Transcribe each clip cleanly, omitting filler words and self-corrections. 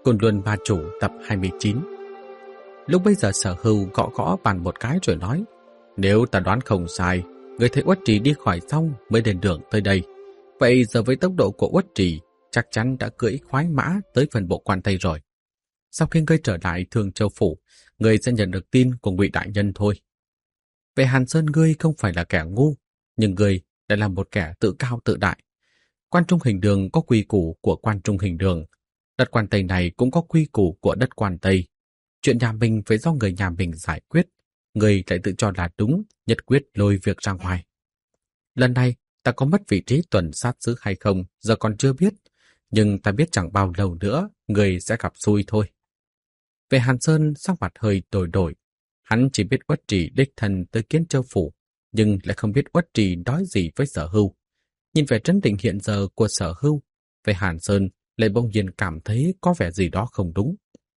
Côn Luân Ba Chủ tập 29. Lúc bây giờ Sở Hưu gõ gõ bàn một cái rồi nói: nếu ta đoán không sai, người thấy Uất Trì đi khỏi xong mới lên đường tới đây. Vậy giờ với tốc độ của Uất Trì, chắc chắn đã cưỡi khoái mã tới phần bộ quan Tây rồi. Sau khi ngươi trở lại Thường Châu Phủ, ngươi sẽ nhận được tin của Ngụy đại nhân thôi. Về Hàn Sơn, ngươi không phải là kẻ ngu, nhưng ngươi đã là một kẻ tự cao tự đại. Quan Trung Hình Đường có quy củ của Quan Trung Hình Đường, đất quan Tây này cũng có quy củ của đất quan Tây. Chuyện nhà mình phải do người nhà mình giải quyết, người lại tự cho là đúng, nhất quyết lôi việc ra ngoài. Lần này ta có mất vị trí tuần sát sứ hay không giờ còn chưa biết, nhưng ta biết chẳng bao lâu nữa người sẽ gặp xui thôi. Về Hàn Sơn, sắc mặt hơi đổi đổi. Hắn chỉ biết Uất Trì đích thân tới Kiến Châu Phủ, nhưng lại không biết Uất Trì nói gì với Sở Hưu. Nhìn vẻ trấn định hiện giờ của Sở Hưu, về Hàn Sơn lại bỗng nhiên cảm thấy có vẻ gì đó không đúng.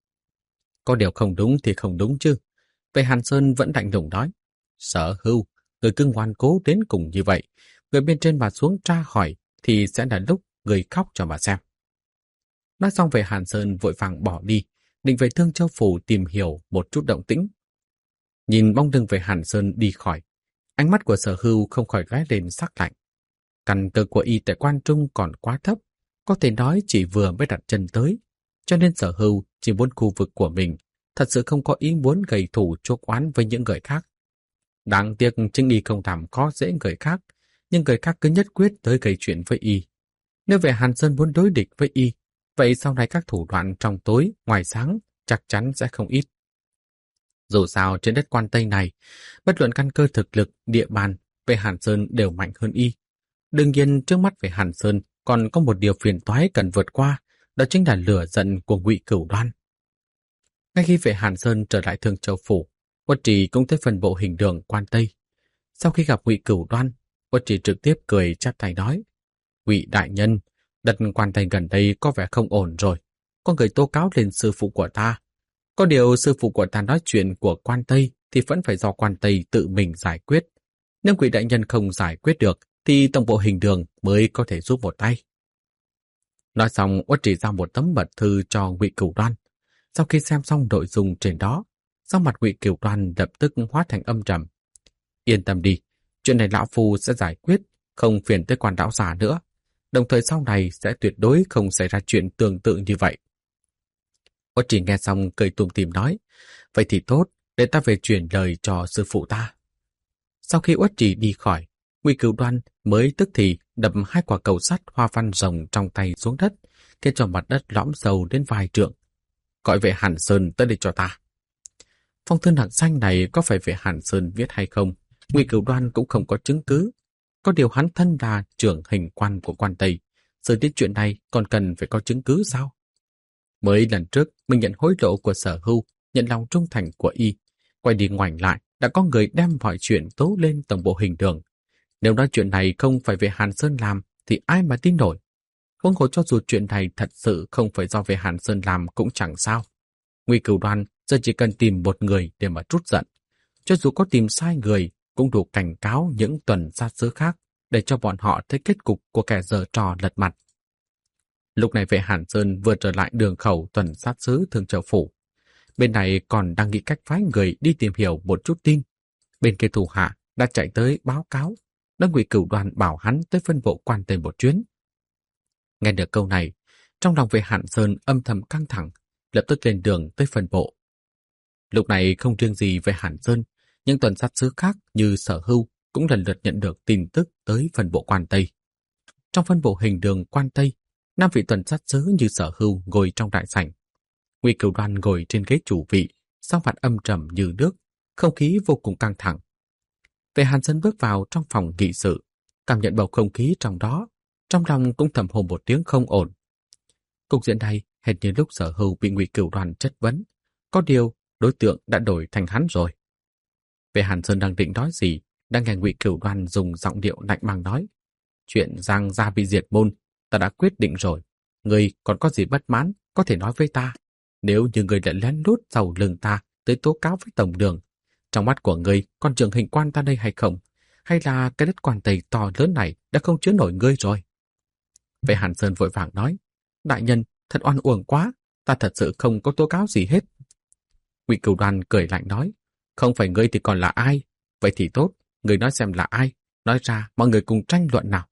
Có điều không đúng thì không đúng chứ. Về Hàn Sơn vẫn lạnh lùng nói: Sở Hưu, người cứ ngoan cố đến cùng như vậy, người bên trên mà xuống tra hỏi thì sẽ là lúc người khóc cho mà xem. Nói xong, về Hàn Sơn vội vàng bỏ đi, định về Thương Châu Phủ tìm hiểu một chút động tĩnh. Nhìn bóng lưng về Hàn Sơn đi khỏi, ánh mắt của Sở Hưu không khỏi lóe lên sắc lạnh. Căn cơ của y tại Quan Trung còn quá thấp, có thể nói chỉ vừa mới đặt chân tới, cho nên Sở Hưu chỉ muốn khu vực của mình, thật sự không có ý muốn gây thù chuốc oán với những người khác. Đáng tiếc chính y không làm khó dễ người khác, nhưng người khác cứ nhất quyết tới gây chuyện với y. Nếu về Hàn Sơn muốn đối địch với y, vậy sau này các thủ đoạn trong tối, ngoài sáng chắc chắn sẽ không ít. Dù sao trên đất quan Tây này, bất luận căn cơ thực lực, địa bàn, về Hàn Sơn đều mạnh hơn y. Đương nhiên trước mắt về Hàn Sơn còn có một điều phiền toái cần vượt qua, đó chính là lửa giận của Ngụy Cửu Đoan. Ngay khi về Hàn Sơn trở lại Thương Châu Phủ, Uất Trì cũng tới phần bộ Hình Đường quan Tây. Sau khi gặp Ngụy Cửu Đoan, Uất Trì trực tiếp cười chắp tay nói: Ngụy đại nhân, đất quan Tây gần đây có vẻ không ổn rồi. Có người tố cáo lên sư phụ của ta. Có điều sư phụ của ta nói chuyện của quan Tây thì vẫn phải do quan Tây tự mình giải quyết. Nếu Ngụy đại nhân không giải quyết được thì tổng bộ Hình Đường mới có thể giúp một tay. Nói xong, Uất Trì giao một tấm mật thư cho Ngụy Cửu Đoan. Sau khi xem xong nội dung trên đó, sắc mặt Ngụy Cửu Đoan lập tức hóa thành âm trầm. Yên tâm đi, chuyện này lão phu sẽ giải quyết, không phiền tới Quan lão già nữa. Đồng thời sau này sẽ tuyệt đối không xảy ra chuyện tương tự như vậy. Uất Trì nghe xong cười tủm tỉm nói: vậy thì tốt, để ta về truyền lời cho sư phụ ta. Sau khi Uất Trì đi khỏi, Ngụy Cửu Đoan mới tức thì đập hai quả cầu sắt hoa văn rồng trong tay xuống đất, khiến cho mặt đất lõm sâu đến vài trượng. Gọi về Hàn Sơn tới đây cho ta. Phong thư nặng xanh này có phải về Hàn Sơn viết hay không, Ngụy Cửu Đoan cũng không có chứng cứ. Có điều hắn thân là trưởng hình quan của quan Tây, xử lý chuyện này còn cần phải có chứng cứ sao? Mới lần trước mình nhận hối lộ của Sở Hưu, nhận lòng trung thành của y, quay đi ngoảnh lại đã có người đem mọi chuyện tố lên tổng bộ Hình Đường. Nếu nói chuyện này không phải về Hàn Sơn làm thì ai mà tin nổi. Huống hồ cho dù chuyện này thật sự không phải do về Hàn Sơn làm cũng chẳng sao. Ngụy Cửu Đoan giờ chỉ cần tìm một người để mà trút giận. Cho dù có tìm sai người cũng đủ cảnh cáo những tuần sát sứ khác để cho bọn họ thấy kết cục của kẻ giở trò lật mặt. Lúc này về Hàn Sơn vừa trở lại đường khẩu tuần sát sứ Thương Châu Phủ. Bên này còn đang nghĩ cách phái người đi tìm hiểu một chút tin. Bên kia thủ hạ đã chạy tới báo cáo, đã Ngụy Cửu Đoan bảo hắn tới phân bộ quan Tây một chuyến. Nghe được câu này, trong lòng về Hàn Sơn âm thầm căng thẳng, lập tức lên đường tới phân bộ. Lúc này không riêng gì về Hàn Sơn, những tuần sát sứ khác như Sở Hưu cũng lần lượt nhận được tin tức tới phân bộ quan Tây. Trong phân bộ Hình Đường quan Tây, 5 vị tuần sát sứ như Sở Hưu ngồi trong đại sảnh. Ngụy Cửu Đoan ngồi trên ghế chủ vị, sắc mặt âm trầm như nước, không khí vô cùng căng thẳng. Về Hàn Sơn bước vào trong phòng nghị sự, cảm nhận bầu không khí trong đó, trong lòng cũng thầm hô một tiếng không ổn. Cục diện này hệt như lúc Sở Hưu bị Ngụy Cửu Đoan chất vấn, có điều đối tượng đã đổi thành hắn rồi. Về Hàn Sơn đang định nói gì, đang nghe Ngụy Cửu Đoan dùng giọng điệu lạnh băng nói: chuyện Giang gia bị diệt môn, ta đã quyết định rồi. Ngươi còn có gì bất mãn có thể nói với ta. Nếu như ngươi lại lén lút sau lưng ta tới tố cáo với tổng đường, trong mắt của ngươi còn trưởng hình quan ta đây hay không? Hay là cái đất quan Tây to lớn này đã không chứa nổi ngươi rồi? Về Hàn Sơn vội vàng nói: đại nhân, thật oan uổng quá. ta thật sự không có tố cáo gì hết. Ngụy Cửu Đoan cười lạnh nói, không phải ngươi thì còn là ai? Vậy thì tốt, ngươi nói xem là ai? Nói ra mọi người cùng tranh luận nào.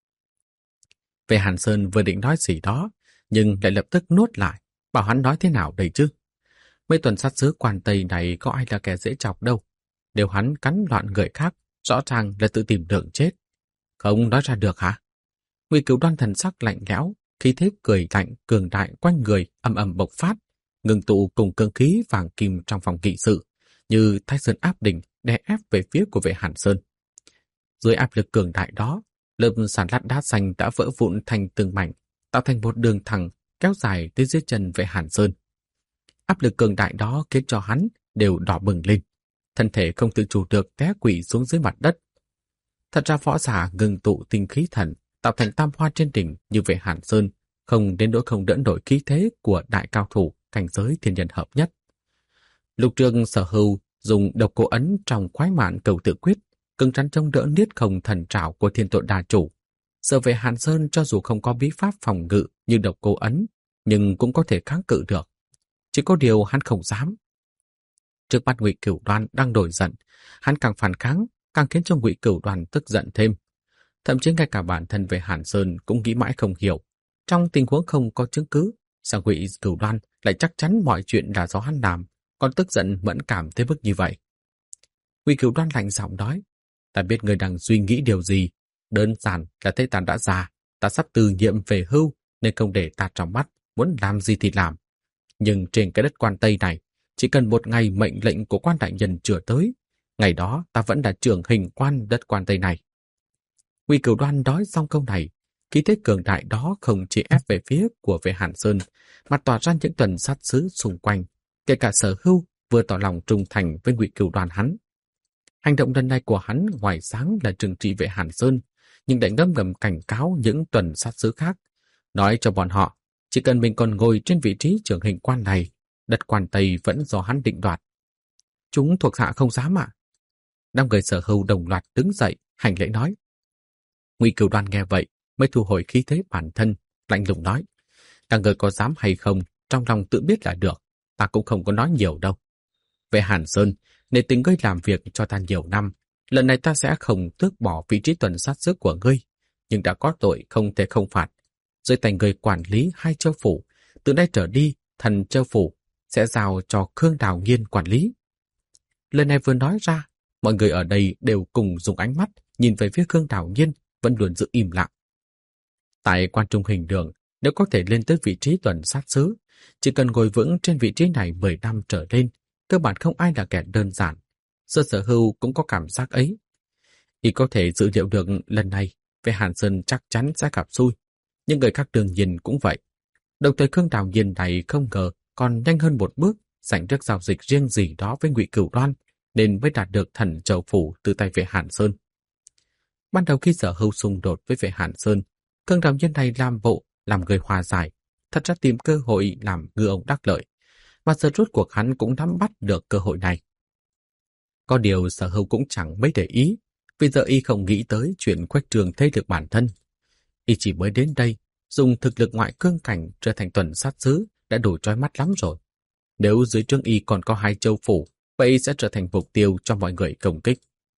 Về Hàn Sơn vừa định nói gì đó, nhưng lại lập tức nuốt lại, bảo hắn nói thế nào đây chứ? Mấy tuần sát sứ quan Tây này có ai là kẻ dễ chọc đâu. Nếu hắn cắn loạn người khác, rõ ràng là tự tìm đường chết. Không nói ra được hả? Ngụy Cửu Đoan thần sắc lạnh lẽo, khí thế cười lạnh cường đại quanh người ầm ầm bộc phát, ngừng tụ cùng cương khí vàng kim trong phòng nghị sự, như Thái Sơn áp đỉnh đè ép về phía của Vệ Hàn Sơn. Dưới áp lực cường đại đó, lớp sàn lát đá xanh đã vỡ vụn thành từng mảnh, tạo thành một đường thẳng kéo dài tới dưới chân Vệ Hàn Sơn. Áp lực cường đại đó khiến cho hắn đều đỏ bừng lên, thân thể không tự chủ được té quỵ xuống dưới mặt đất. Thật ra võ giả ngừng tụ tinh khí thần tạo thành tam hoa trên đỉnh như Vệ Hàn Sơn, không đến nỗi không đỡ nổi khí thế của đại cao thủ cảnh giới thiên nhân hợp nhất. Lục Trường Sở Hưu dùng độc cô ấn trong khoái mạn cầu tự quyết, cứng rắn chống đỡ niết không thần trảo của thiên tội đà chủ. Sở Vệ Hàn Sơn cho dù không có bí pháp phòng ngự như độc cô ấn, nhưng cũng có thể kháng cự được. Chỉ có điều hắn không dám. Trước mắt Ngụy Cửu Đoan đang nổi giận, hắn càng phản kháng, càng khiến cho Ngụy Cửu Đoan tức giận thêm. Thậm chí ngay cả bản thân Vệ Hàn Sơn cũng nghĩ mãi không hiểu. Trong tình huống không có chứng cứ, sao Ngụy Cửu Đoan lại chắc chắn mọi chuyện là do hắn làm, còn tức giận mẫn cảm tới mức như vậy? Ngụy Cửu Đoan lạnh giọng nói, ta biết người đang suy nghĩ điều gì, đơn giản là thấy ta đã già, ta sắp từ nhiệm về hưu nên không để ta trong mắt, muốn làm gì thì làm. Nhưng trên cái đất Quan Tây này, chỉ cần một ngày mệnh lệnh của quan đại nhân chưa tới, ngày đó ta vẫn là trưởng hình quan đất Quan Tây này. Ngụy Cửu Đoan nói xong câu này, khí thế cường đại đó không chỉ ép về phía của Vệ Hàn Sơn, mà tỏa ra những tuần sát sứ xung quanh, kể cả Sở Hưu vừa tỏ lòng trung thành với Ngụy Cửu Đoan hắn. Hành động lần này của hắn ngoài sáng là trừng trị Vệ Hàn Sơn, nhưng lại ngầm ngầm cảnh cáo những tuần sát sứ khác, nói cho bọn họ, chỉ cần mình còn ngồi trên vị trí trưởng hình quan này, đất Quan Tây vẫn do hắn định đoạt. Chúng thuộc hạ không dám ạ. Đám người Sở Hưu đồng loạt đứng dậy, hành lễ nói. Ngụy Cửu Đoan nghe vậy, mới thu hồi khí thế bản thân, lạnh lùng nói, các người có dám hay không, trong lòng tự biết là được, ta cũng không có nói nhiều đâu. Về Hàn Sơn, để tình ngươi làm việc cho ta nhiều năm, lần này ta sẽ không tước bỏ vị trí tuần sát sứ của ngươi, nhưng đã có tội không thể không phạt. Dưới tay ngươi quản lý 2 châu phủ, từ nay trở đi, Thần Châu phủ sẽ giao cho Khương Đào Nghiên quản lý. Lần này vừa nói ra, mọi người ở đây đều cùng dùng ánh mắt nhìn về phía Khương Đào Nghiên, vẫn luôn giữ im lặng. Tại Quan Trung Hình Đường, nếu có thể lên tới vị trí tuần sát sứ, chỉ cần ngồi vững trên vị trí này 10 năm trở lên, cơ bản không ai là kẻ đơn giản. Sở Hưu cũng có cảm giác ấy. Y có thể dự liệu được lần này, Vệ Hàn Sơn chắc chắn sẽ gặp xui, nhưng người khác đương nhiên cũng vậy. Đồng thời Khương Đào Nghiên này không ngờ còn nhanh hơn một bước, giành được giao dịch riêng gì đó với Ngụy Cửu Đoan, nên mới đạt được Thần Châu phủ từ tay Vệ Hàn Sơn. Ban đầu khi Sở Hưu xung đột với Vệ Hàn Sơn, Khương Đào Nghiên này làm bộ, làm người hòa giải, thật ra tìm cơ hội làm ngư ông đắc lợi, và giờ rốt cuộc hắn cũng nắm bắt được cơ hội này. Có điều Sở Hưu cũng chẳng mấy để ý, vì giờ y không nghĩ tới chuyện khuếch trương thế lực bản thân. Y chỉ mới đến đây, dùng thực lực ngoại cương cảnh trở thành tuần sát sứ đã đủ chói mắt lắm rồi. Nếu dưới trướng y còn có 2 châu phủ, vậy sẽ trở thành mục tiêu cho mọi người công kích.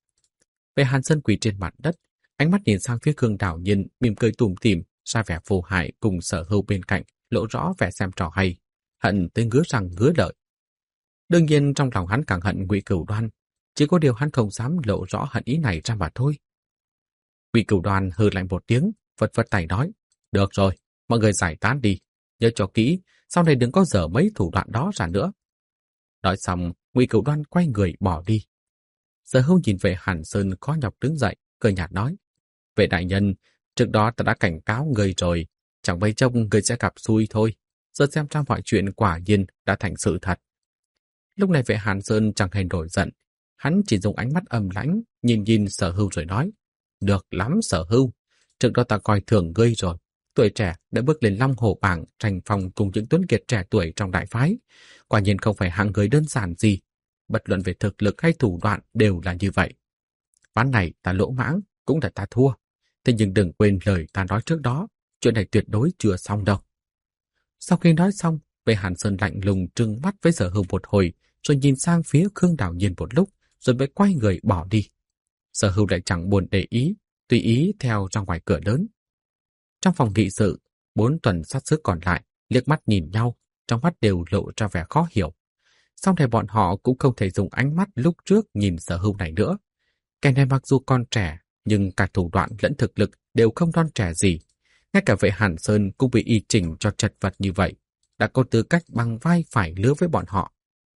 Vệ Hàn Sơn quỳ trên mặt đất, ánh mắt nhìn sang phía Khương Đào Nghiên, mỉm cười tủm tỉm, ra vẻ vô hại cùng Sở Hưu bên cạnh, lộ rõ vẻ xem trò hay, hận tới ngứa răng ngứa lợi. Đương nhiên trong lòng hắn càng hận Ngụy Cửu Đoan, chỉ có điều hắn không dám lộ rõ hận ý này ra mà thôi. Ngụy Cửu Đoan hừ lạnh một tiếng, vật tay nói, được rồi, mọi người giải tán đi, nhớ cho kỹ, sau này đừng có dở mấy thủ đoạn đó ra nữa. Nói xong, Ngụy Cửu Đoan quay người bỏ đi. Sở Hưu nhìn về Hàn Sơn khó nhọc đứng dậy, cười nhạt nói, Vệ đại nhân, trước đó ta đã cảnh cáo người rồi, chẳng mấy chốc người sẽ gặp xui thôi, giờ xem ra mọi chuyện quả nhiên đã thành sự thật. Lúc này Vệ Hàn Sơn chẳng hề nổi giận, hắn chỉ dùng ánh mắt âm lãnh nhìn Sở Hưu rồi nói, được lắm Sở Hưu, trước đó ta coi thường ngươi rồi, tuổi trẻ đã bước lên Long Hổ bảng tranh phong cùng những tuấn kiệt trẻ tuổi trong đại phái, quả nhiên không phải hạng người đơn giản gì, bất luận về thực lực hay thủ đoạn đều là như vậy. Ván này ta lỗ mãng, cũng là ta thua, thế nhưng đừng quên lời ta nói trước đó, chuyện này tuyệt đối chưa xong đâu. Sau khi nói xong, Vệ Hàn Sơn lạnh lùng trừng mắt với Sở Hưu một hồi, rồi nhìn sang phía Khương Đào Nhiên một lúc, rồi mới quay người bỏ đi. Sở Hưu lại chẳng buồn để ý, tùy ý theo ra ngoài cửa lớn. Trong phòng nghị sự, 4 tuần sát sứ còn lại liếc mắt nhìn nhau, trong mắt đều lộ ra vẻ khó hiểu. Sau này bọn họ cũng không thể dùng ánh mắt lúc trước nhìn Sở Hưu này nữa. Kẻ này mặc dù còn trẻ, nhưng cả thủ đoạn lẫn thực lực đều không non trẻ gì. Ngay cả Vệ Hàn Sơn cũng bị y chỉnh cho chật vật như vậy, đã có tư cách bằng vai phải lứa với bọn họ.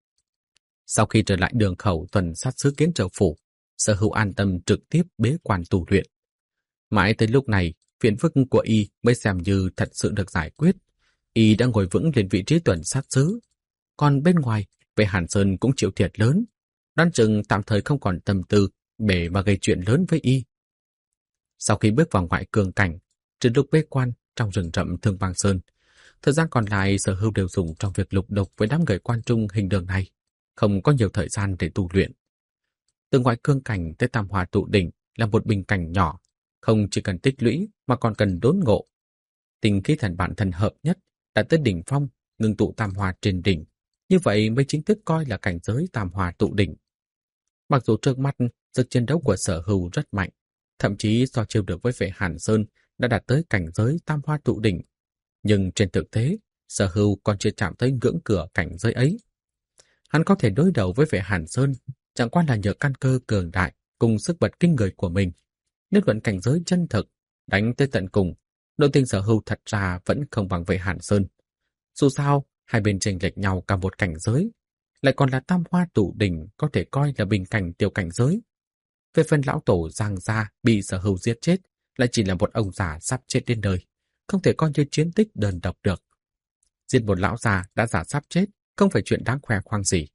Sau khi trở lại đường khẩu tuần sát sứ Kiến Châu phủ, Sở Hưu an tâm trực tiếp bế quan tu luyện. Mãi tới lúc này, phiền phức của y mới xem như thật sự được giải quyết. Y đã ngồi vững lên vị trí tuần sát sứ. Còn bên ngoài, Vệ Hàn Sơn cũng chịu thiệt lớn. Đoán chừng tạm thời không còn tâm tư để mà gây chuyện lớn với y. Sau khi bước vào ngoại cương cảnh, trừ lúc bế quan trong rừng rậm Thương Bang Sơn, thời gian còn lại Sở Hưu đều dùng trong việc lục đục với đám người quan trung hình đường này, không có nhiều thời gian để tu luyện. Từ ngoại cương cảnh tới Tam Hoa tụ đỉnh là một bình cảnh nhỏ, không chỉ cần tích lũy mà còn cần đốn ngộ. Tinh khí thần bản thân hợp nhất đã tới đỉnh phong, ngưng tụ Tam Hoa trên đỉnh, như vậy mới chính thức coi là cảnh giới Tam Hoa tụ đỉnh. Mặc dù trước mắt sức chiến đấu của Sở Hưu rất mạnh, thậm chí so chiêu được với Vệ Hàn Sơn đã đạt tới cảnh giới Tam Hoa tụ đỉnh, nhưng trên thực tế, Sở Hưu còn chưa chạm tới ngưỡng cửa cảnh giới ấy. Hắn có thể đối đầu với Vệ Hàn Sơn, chẳng qua là nhờ căn cơ cường đại cùng sức bật kinh người của mình. Nếu luận cảnh giới chân thực, đánh tới tận cùng, đội tình Sở Hưu thật ra vẫn không bằng Vệ Hàn Sơn. Dù sao, hai bên chênh lệch nhau cả một cảnh giới, lại còn là Tam Hoa tụ đỉnh có thể coi là bình cảnh tiểu cảnh giới. Về phần lão tổ Giang Gia bị Sở Hưu giết chết, lại chỉ là một ông già sắp chết đến đời, không thể coi như chiến tích đơn độc được. Giết một lão già đã già sắp chết, không phải chuyện đáng khoe khoang gì.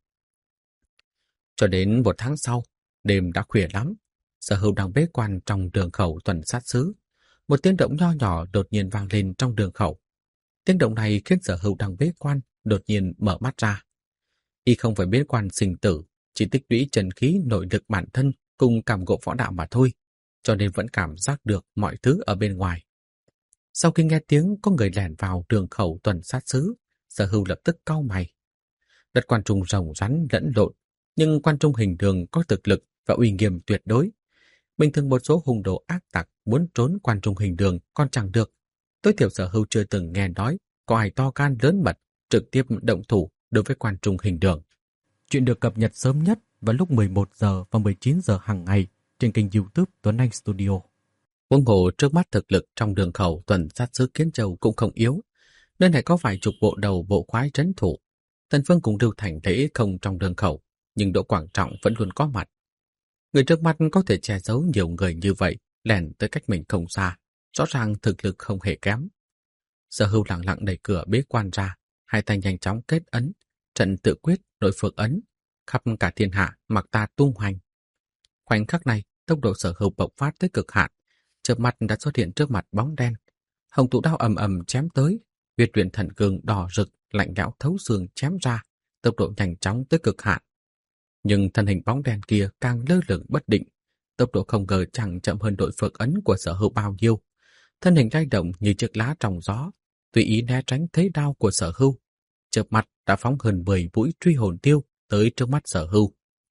Cho đến 1 tháng sau, đêm đã khuya lắm, Sở Hưu đang bế quan trong đường khẩu tuần sát sứ. Một tiếng động nho nhỏ đột nhiên vang lên trong đường khẩu. Tiếng động này khiến Sở Hưu đang bế quan đột nhiên mở mắt ra. Y không phải bế quan sinh tử, chỉ tích lũy chân khí nội lực bản thân cùng cảm ngộ võ đạo mà thôi, cho nên vẫn cảm giác được mọi thứ ở bên ngoài. Sau khi nghe tiếng có người lẻn vào đường khẩu tuần sát sứ, Sở Hưu lập tức cau mày. Đất quan trung rồng rắn lẫn lộn, nhưng quan trung hình đường có thực lực và uy nghiêm tuyệt đối. Bình thường một số hung đồ ác tặc muốn trốn quan trung hình đường còn chẳng được. Tối thiểu Sở Hưu chưa từng nghe nói có ai to gan lớn mật trực tiếp động thủ đối với quan trung hình đường. Chuyện được cập nhật sớm nhất vào lúc 11 giờ và 19 giờ hàng ngày trên kênh YouTube Tuấn Anh Studio. Huống hồ trước mắt thực lực trong đường khẩu tuần sát sứ Kiến Châu cũng không yếu. Nơi này có vài chục bộ đầu bộ khoái trấn thủ. Tần Phương cùng Lưu Thành thấy không trong đường khẩu, nhưng Đỗ Quảng Trọng vẫn luôn có mặt. Người trước mắt có thể che giấu nhiều người như vậy, lẻn tới cách mình không xa, rõ ràng thực lực không hề kém. Sở Hưu lặng lặng đẩy cửa bế quan ra, hai tay nhanh chóng kết ấn, trận tự quyết nội phược ấn, khắp cả thiên hạ mặc ta tung hoành. Khoảnh khắc này, tốc độ Sở Hưu bộc phát tới cực hạn, chớp mắt đã xuất hiện trước mặt bóng đen. Hồng tụ đao ầm ầm chém tới, Việt Luyện Thần Cương đỏ rực, lạnh lẽo thấu xương chém ra, tốc độ nhanh chóng tới cực hạn. Nhưng thân hình bóng đen kia càng lơ lửng bất định, tốc độ không ngờ chẳng chậm hơn đội phược ấn của Sở Hưu bao nhiêu. Thân hình lay động như chiếc lá trong gió, tùy ý né tránh thế đao của Sở Hưu. Chớp mắt đã phóng hơn 10 mũi truy hồn tiêu tới trước mắt Sở Hưu.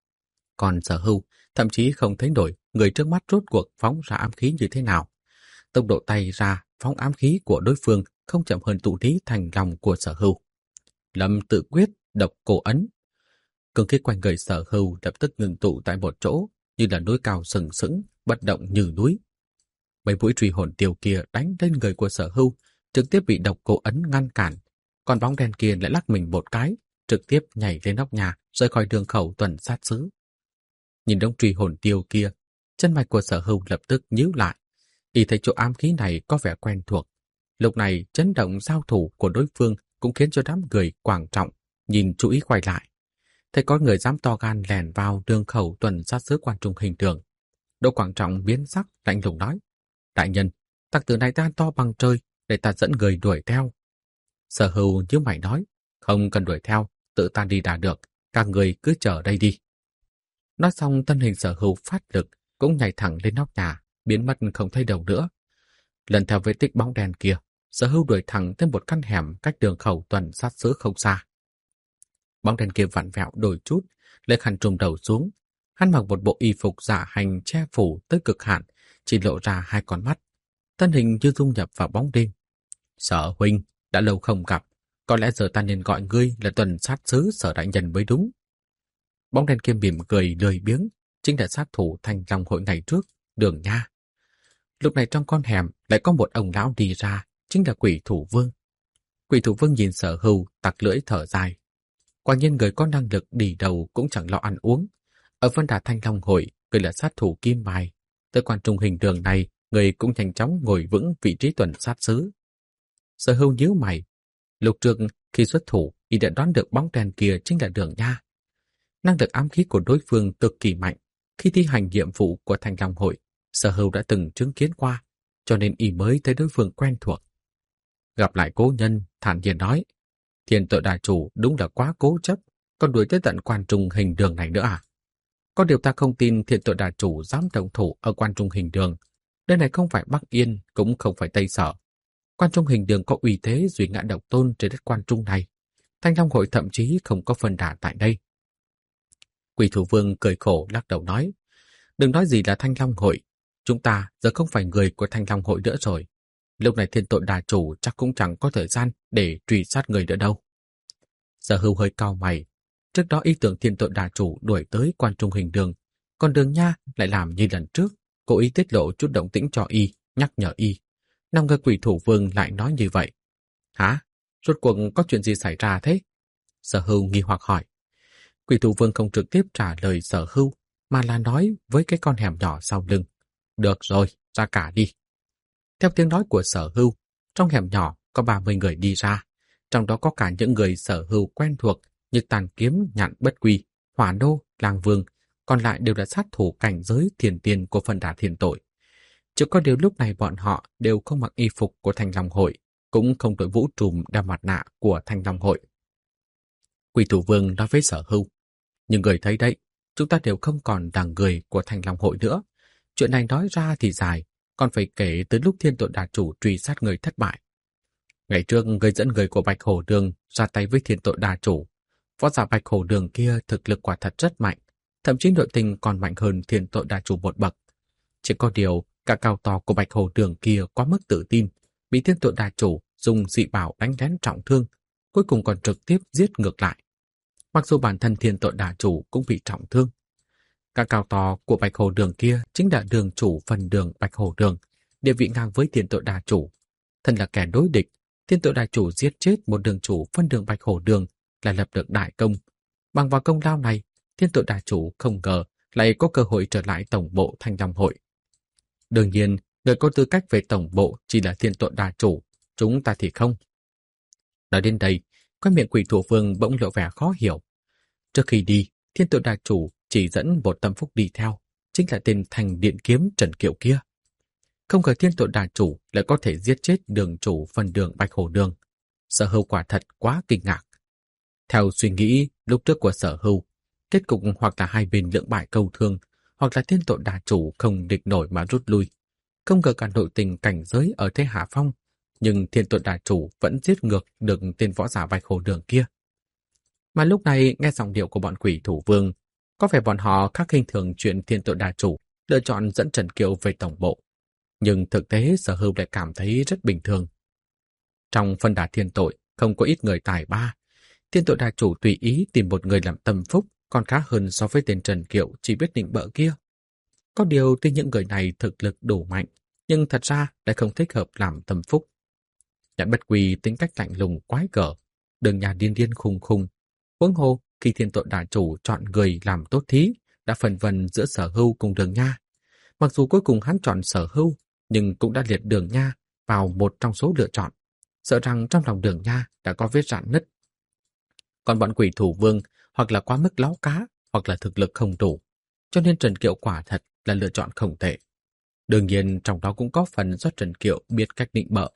Còn Sở Hưu thậm chí không thấy nổi người trước mắt rốt cuộc phóng ra ám khí như thế nào. Tốc độ tay ra phóng ám khí của đối phương không chậm hơn tụ lý thành lòng của Sở Hưu. Lâm tự quyết, độc cổ ấn. Cương khí quanh người Sở Hưu lập tức ngừng tụ tại một chỗ, như là núi cao sừng sững, bất động như núi. Mấy mũi truy hồn tiêu kia đánh lên người của Sở Hưu, trực tiếp bị độc cổ ấn ngăn cản. Còn bóng đen kia lại lắc mình một cái, trực tiếp nhảy lên nóc nhà, rời khỏi đường khẩu tuần sát sứ. Nhìn đống truy hồn tiêu kia, chân mạch của Sở Hưu lập tức nhíu lại. Y thấy chỗ ám khí này có vẻ quen thuộc. Lúc này chấn động giao thủ của đối phương cũng khiến cho đám người Quảng Trọng nhìn chú ý quay lại. Thấy có người dám to gan lẻn vào đường khẩu tuần sát sứ quan trung hình đường. Đỗ Quảng Trọng biến sắc lạnh lùng nói: Đại nhân, tặc tử này ta to bằng trời, để ta dẫn người đuổi theo. Sở Hưu nhíu mày nói: Không cần đuổi theo, tự ta đi đã được, các người cứ chờ đây đi. Nói xong, thân hình Sở Hưu phát lực cũng nhảy thẳng lên nóc nhà, biến mất không thấy đâu nữa. Lần theo vết tích bóng đen kia, Sở Hưu đuổi thẳng tới một căn hẻm cách đường khẩu tuần sát sứ không xa. Bóng đèn kia vặn vẹo đôi chút, lấy khăn trùm đầu xuống. Hắn mặc một bộ y phục dạ hành che phủ tới cực hạn, chỉ lộ ra hai con mắt. Thân hình như dung nhập vào bóng đêm. Sở huynh, đã lâu không gặp, có lẽ giờ ta nên gọi ngươi là tuần sát sứ Sở đại nhân mới đúng. Bóng đèn kia mỉm cười lười biếng, chính là sát thủ Thanh Long hội ngày trước, Đường Nha. Lúc này trong con hẻm lại có một ông lão đi ra, chính là Quỷ Thủ Vương. Quỷ Thủ Vương nhìn Sở Hưu, tặc lưỡi thở dài. Quả nhiên người có năng lực đi đầu cũng chẳng lo ăn uống. Ở Vân Đà Thanh Long hội, người là sát thủ kim bài. Tới quan trung hình đường này, người cũng nhanh chóng ngồi vững vị trí tuần sát sứ. Sở Hưu nhíu mày. Lúc trước khi xuất thủ, y đã đoán được bóng đèn kia chính là Đường Nha. Năng lực ám khí của đối phương cực kỳ mạnh. Khi thi hành nhiệm vụ của Thanh Long hội, Sở Hưu đã từng chứng kiến qua, cho nên y mới thấy đối phương quen thuộc. Gặp lại cố nhân, thản nhiên nói, Thiên Tội Đà Chủ đúng là quá cố chấp, còn đuổi tới tận quan trung hình đường này nữa à? Có điều ta không tin Thiên Tội Đà Chủ dám động thủ ở quan trung hình đường. Nơi này không phải Bắc Yên, cũng không phải Tây Sở. Quan trung hình đường có uy thế duy ngã độc tôn trên đất quan trung này. Thanh Long hội thậm chí không có phân đà tại đây. Quỷ Thủ Vương cười khổ lắc đầu nói, đừng nói gì là Thanh Long hội, chúng ta giờ không phải người của Thanh Long hội nữa rồi. Lúc này Thiên Tội Đà Chủ chắc cũng chẳng có thời gian để truy sát người nữa đâu. Sở Hưu hơi cau mày. Trước đó ý tưởng Thiên Tội Đà Chủ đuổi tới quan trung hình đường, còn Đường Nha lại làm như lần trước, cố ý tiết lộ chút động tĩnh cho y, nhắc nhở y. Năm người Quỷ Thủ Vương lại nói như vậy. Hả? Rốt cuộc có chuyện gì xảy ra thế? Sở Hưu nghi hoặc hỏi. Quỷ Thủ Vương không trực tiếp trả lời Sở Hưu, mà là nói với cái con hẻm nhỏ sau lưng. Được rồi, ra cả đi. Theo tiếng nói của Sở Hưu, trong hẻm nhỏ có 30 người đi ra, trong đó có cả những người Sở Hưu quen thuộc như Tàn Kiếm, Nhạn Bất Quy, Hỏa Nô, Lang Vương, còn lại đều là sát thủ cảnh giới thiền tiên của Phân Đà Thiên Tội. Chỉ có điều lúc này bọn họ đều không mặc y phục của Thanh Long hội, cũng không đội vũ trùm đeo mặt nạ của Thanh Long hội. Quỷ Thủ Vương nói với Sở Hưu, nhưng người thấy đấy, chúng ta đều không còn là người của Thanh Long hội nữa. Chuyện này nói ra thì dài, còn phải kể từ lúc Thiên Tội Đà Chủ truy sát người thất bại. Ngày trước, người dẫn người của Bạch Hổ Đường ra tay với Thiên Tội Đà Chủ. Võ giả Bạch Hổ Đường kia thực lực quả thật rất mạnh, thậm chí nội tình còn mạnh hơn Thiên Tội Đà Chủ một bậc. Chỉ có điều, cả cao to của Bạch Hổ Đường kia quá mức tự tin, bị Thiên Tội Đà Chủ dùng dị bảo đánh lén trọng thương, cuối cùng còn trực tiếp giết ngược lại. Mặc dù bản thân Thiên Tội Đà Chủ cũng bị trọng thương. Cả cao to của Bạch Hổ Đường kia chính là đường chủ phần đường Bạch Hổ Đường, địa vị ngang với Thiên Tội Đà Chủ. Thân là kẻ đối địch, Thiên Tội Đà Chủ giết chết một đường chủ phân đường Bạch Hổ Đường là lập được đại công. Bằng vào công lao này, Thiên Tội Đà Chủ không ngờ lại có cơ hội trở lại tổng bộ Thanh Long hội. Đương nhiên, người có tư cách về tổng bộ chỉ là Thiên Tội Đà Chủ, chúng ta thì không. Nói đến đây, khóe miệng Quỷ Thủ Vương bỗng lộ vẻ khó hiểu. Trước khi đi, Thiên Tội Đà Chủ chỉ dẫn một tâm phúc đi theo, chính là tên Thành Điện Kiếm Trần Kiệu kia. Không ngờ Thiên Tội Đà Chủ lại có thể giết chết đường chủ phần đường Bạch Hổ Đường. Sở Hưu quả thật quá kinh ngạc. Theo suy nghĩ lúc trước của Sở Hưu, kết cục hoặc là hai bên lưỡng bại câu thương, hoặc là Thiên Tội Đà Chủ không địch nổi mà rút lui. Không ngờ cả nội tình cảnh giới ở thế hạ phong, nhưng Thiên Tội Đà Chủ vẫn giết ngược được tên võ giả Bạch Hổ Đường kia. Mà lúc này nghe giọng điệu của bọn Quỷ Thủ Vương, có vẻ bọn họ khắc khinh thường chuyện Thiên Tội Đà Chủ lựa chọn dẫn Trần Kiệu về tổng bộ. Nhưng thực tế Sở Hưu lại cảm thấy rất bình thường. Trong Phân Đà Thiên Tội không có ít người tài ba. Thiên Tội Đà Chủ tùy ý tìm một người làm tâm phúc còn khá hơn so với tên Trần Kiệu chỉ biết nịnh bợ kia. Có điều tuy những người này thực lực đủ mạnh, nhưng thật ra lại không thích hợp làm tâm phúc. Nhạn Bất Quy tính cách lạnh lùng quái gở, Đường Nha điên điên khùng khùng. Huống hồ khi Thiên Tội Đà Chủ chọn người làm tốt thí, đã phân vân giữa Sở Hưu cùng Đường Nha. Mặc dù cuối cùng hắn chọn Sở Hưu, nhưng cũng đã liệt Đường Nha vào một trong số lựa chọn, sợ rằng trong lòng Đường Nha đã có vết rạn nứt. Còn bọn Quỷ Thủ Vương hoặc là quá mức láo cá, hoặc là thực lực không đủ, cho nên Trần Kiệu quả thật là lựa chọn không tệ. Đương nhiên trong đó cũng có phần do Trần Kiệu biết cách nịnh bợ.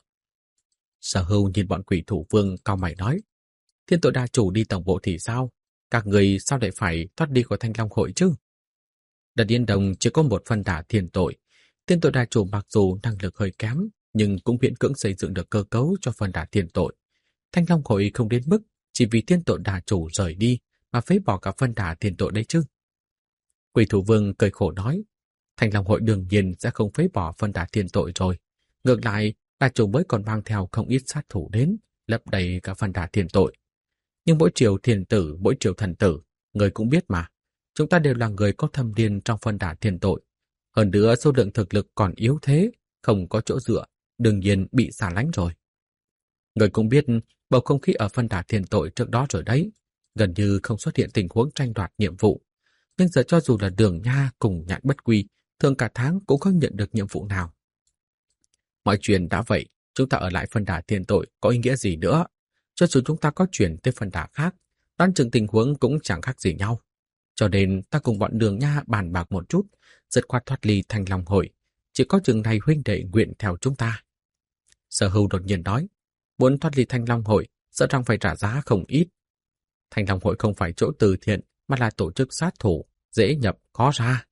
Sở Hưu nhìn bọn Quỷ Thủ Vương cau mày nói, Thiên Tội Đà Chủ đi tổng bộ thì sao? Các người sao lại phải thoát đi của Thanh Long hội chứ? Đợt Yên Đồng chỉ có một Phân Đà Thiên Tội. Thiên Tội Đà Chủ mặc dù năng lực hơi kém, nhưng cũng miễn cưỡng xây dựng được cơ cấu cho phân đà thiên tội. Thanh Long hội không đến mức chỉ vì thiên tội đà chủ rời đi mà phế bỏ cả phân đà thiên tội đấy chứ. Quỷ thủ vương cười khổ nói, Thanh Long hội đương nhiên sẽ không phế bỏ phân đà thiên tội rồi. Ngược lại, đà chủ mới còn mang theo không ít sát thủ đến, lấp đầy cả phân đà thiên tội. Nhưng mỗi triều thiên tử, mỗi triều thần tử, người cũng biết mà, chúng ta đều là người có thâm niên trong phân đà thiên tội. Hơn nữa số lượng thực lực còn yếu thế, không có chỗ dựa, đương nhiên bị xa lánh rồi. Người cũng biết bầu không khí ở phân đà thiên tội trước đó rồi đấy, gần như không xuất hiện tình huống tranh đoạt nhiệm vụ. Nhưng giờ cho dù là Đường Nha cùng Nhạn Bất Quy, thường cả tháng cũng không nhận được nhiệm vụ nào. Mọi chuyện đã vậy, chúng ta ở lại phân đà thiên tội có ý nghĩa gì nữa? Cho dù chúng ta có chuyển tới phân đà khác, đoán chừng tình huống cũng chẳng khác gì nhau. Cho nên ta cùng bọn Đường Nha bàn bạc một chút, dứt khoát thoát ly Thanh Long hội. Chỉ có chừng này huynh đệ nguyện theo chúng ta. Sở Hưu đột nhiên nói, muốn thoát ly Thanh Long hội, sợ rằng phải trả giá không ít. Thanh Long hội không phải chỗ từ thiện, mà là tổ chức sát thủ, dễ nhập, khó ra.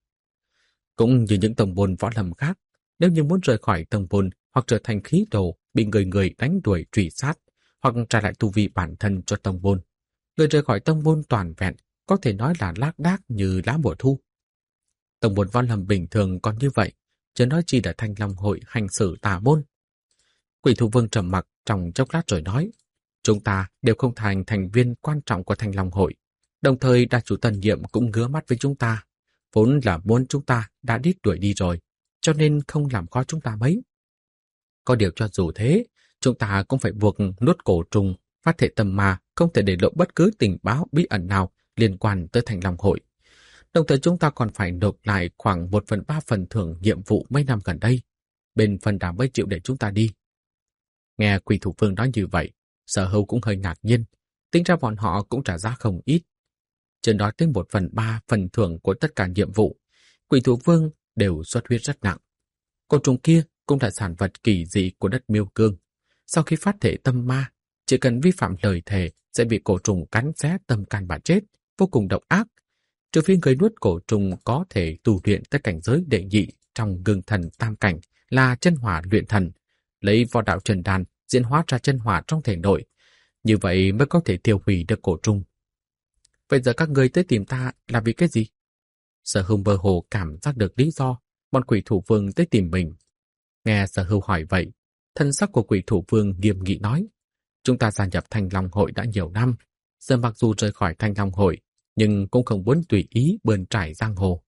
Cũng như những tông môn võ lâm khác, nếu như muốn rời khỏi tông môn hoặc trở thành khí đồ, bị người người đánh đuổi truy sát, hoặc trả lại tu vi bản thân cho tông môn, người rời khỏi tông môn toàn vẹn có thể nói là lác đác như lá mùa thu. Tông môn võ lâm bình thường còn như vậy, chứ nói chi là Thanh Long hội hành xử tà môn. Quỷ thủ vương trầm mặc trong chốc lát rồi nói, chúng ta đều không thành thành viên quan trọng của Thanh Long hội, đồng thời đa chủ tân nhiệm cũng ngứa mắt với chúng ta, vốn là muốn chúng ta đã đít đuổi đi rồi, cho nên không làm khó chúng ta mấy. Có điều cho dù thế, chúng ta cũng phải buộc nuốt cổ trùng, phát thể tâm ma, không thể để lộ bất cứ tình báo bí ẩn nào liên quan tới Thanh Long hội. Đồng thời chúng ta còn phải nộp lại khoảng 1/3 phần thưởng nhiệm vụ mấy năm gần đây. Bên phần đà mới chịu để chúng ta đi. Nghe Quỷ thủ vương nói như vậy, Sở Hưu cũng hơi ngạc nhiên, tính ra bọn họ cũng trả giá không ít. Chưa nói tới 1/3 phần thưởng của tất cả nhiệm vụ, Quỷ thủ vương đều xuất huyết rất nặng. Côn trùng kia cũng là sản vật kỳ dị của đất Miêu Cương. Sau khi phát thể tâm ma, chỉ cần vi phạm lời thề sẽ bị cổ trùng cắn xé tâm can mà chết, vô cùng độc ác. Trừ phi người nuốt cổ trùng có thể tu luyện tới cảnh giới đệ nhị trong Gương Thần Tam Cảnh là chân hỏa luyện thần, lấy võ đạo trần đan diễn hóa ra chân hỏa trong thể nội, như vậy mới có thể tiêu hủy được cổ trùng. Vậy giờ các người tới tìm ta là vì cái gì? Sở Hưu mơ hồ cảm giác được lý do bọn quỷ thủ vương tới tìm mình. Nghe Sở Hưu hỏi vậy, thân sắc của quỷ thủ vương nghiêm nghị nói, chúng ta gia nhập Thanh Long hội đã nhiều năm, giờ mặc dù rời khỏi Thanh Long hội, nhưng cũng không muốn tùy ý bươn trải giang hồ.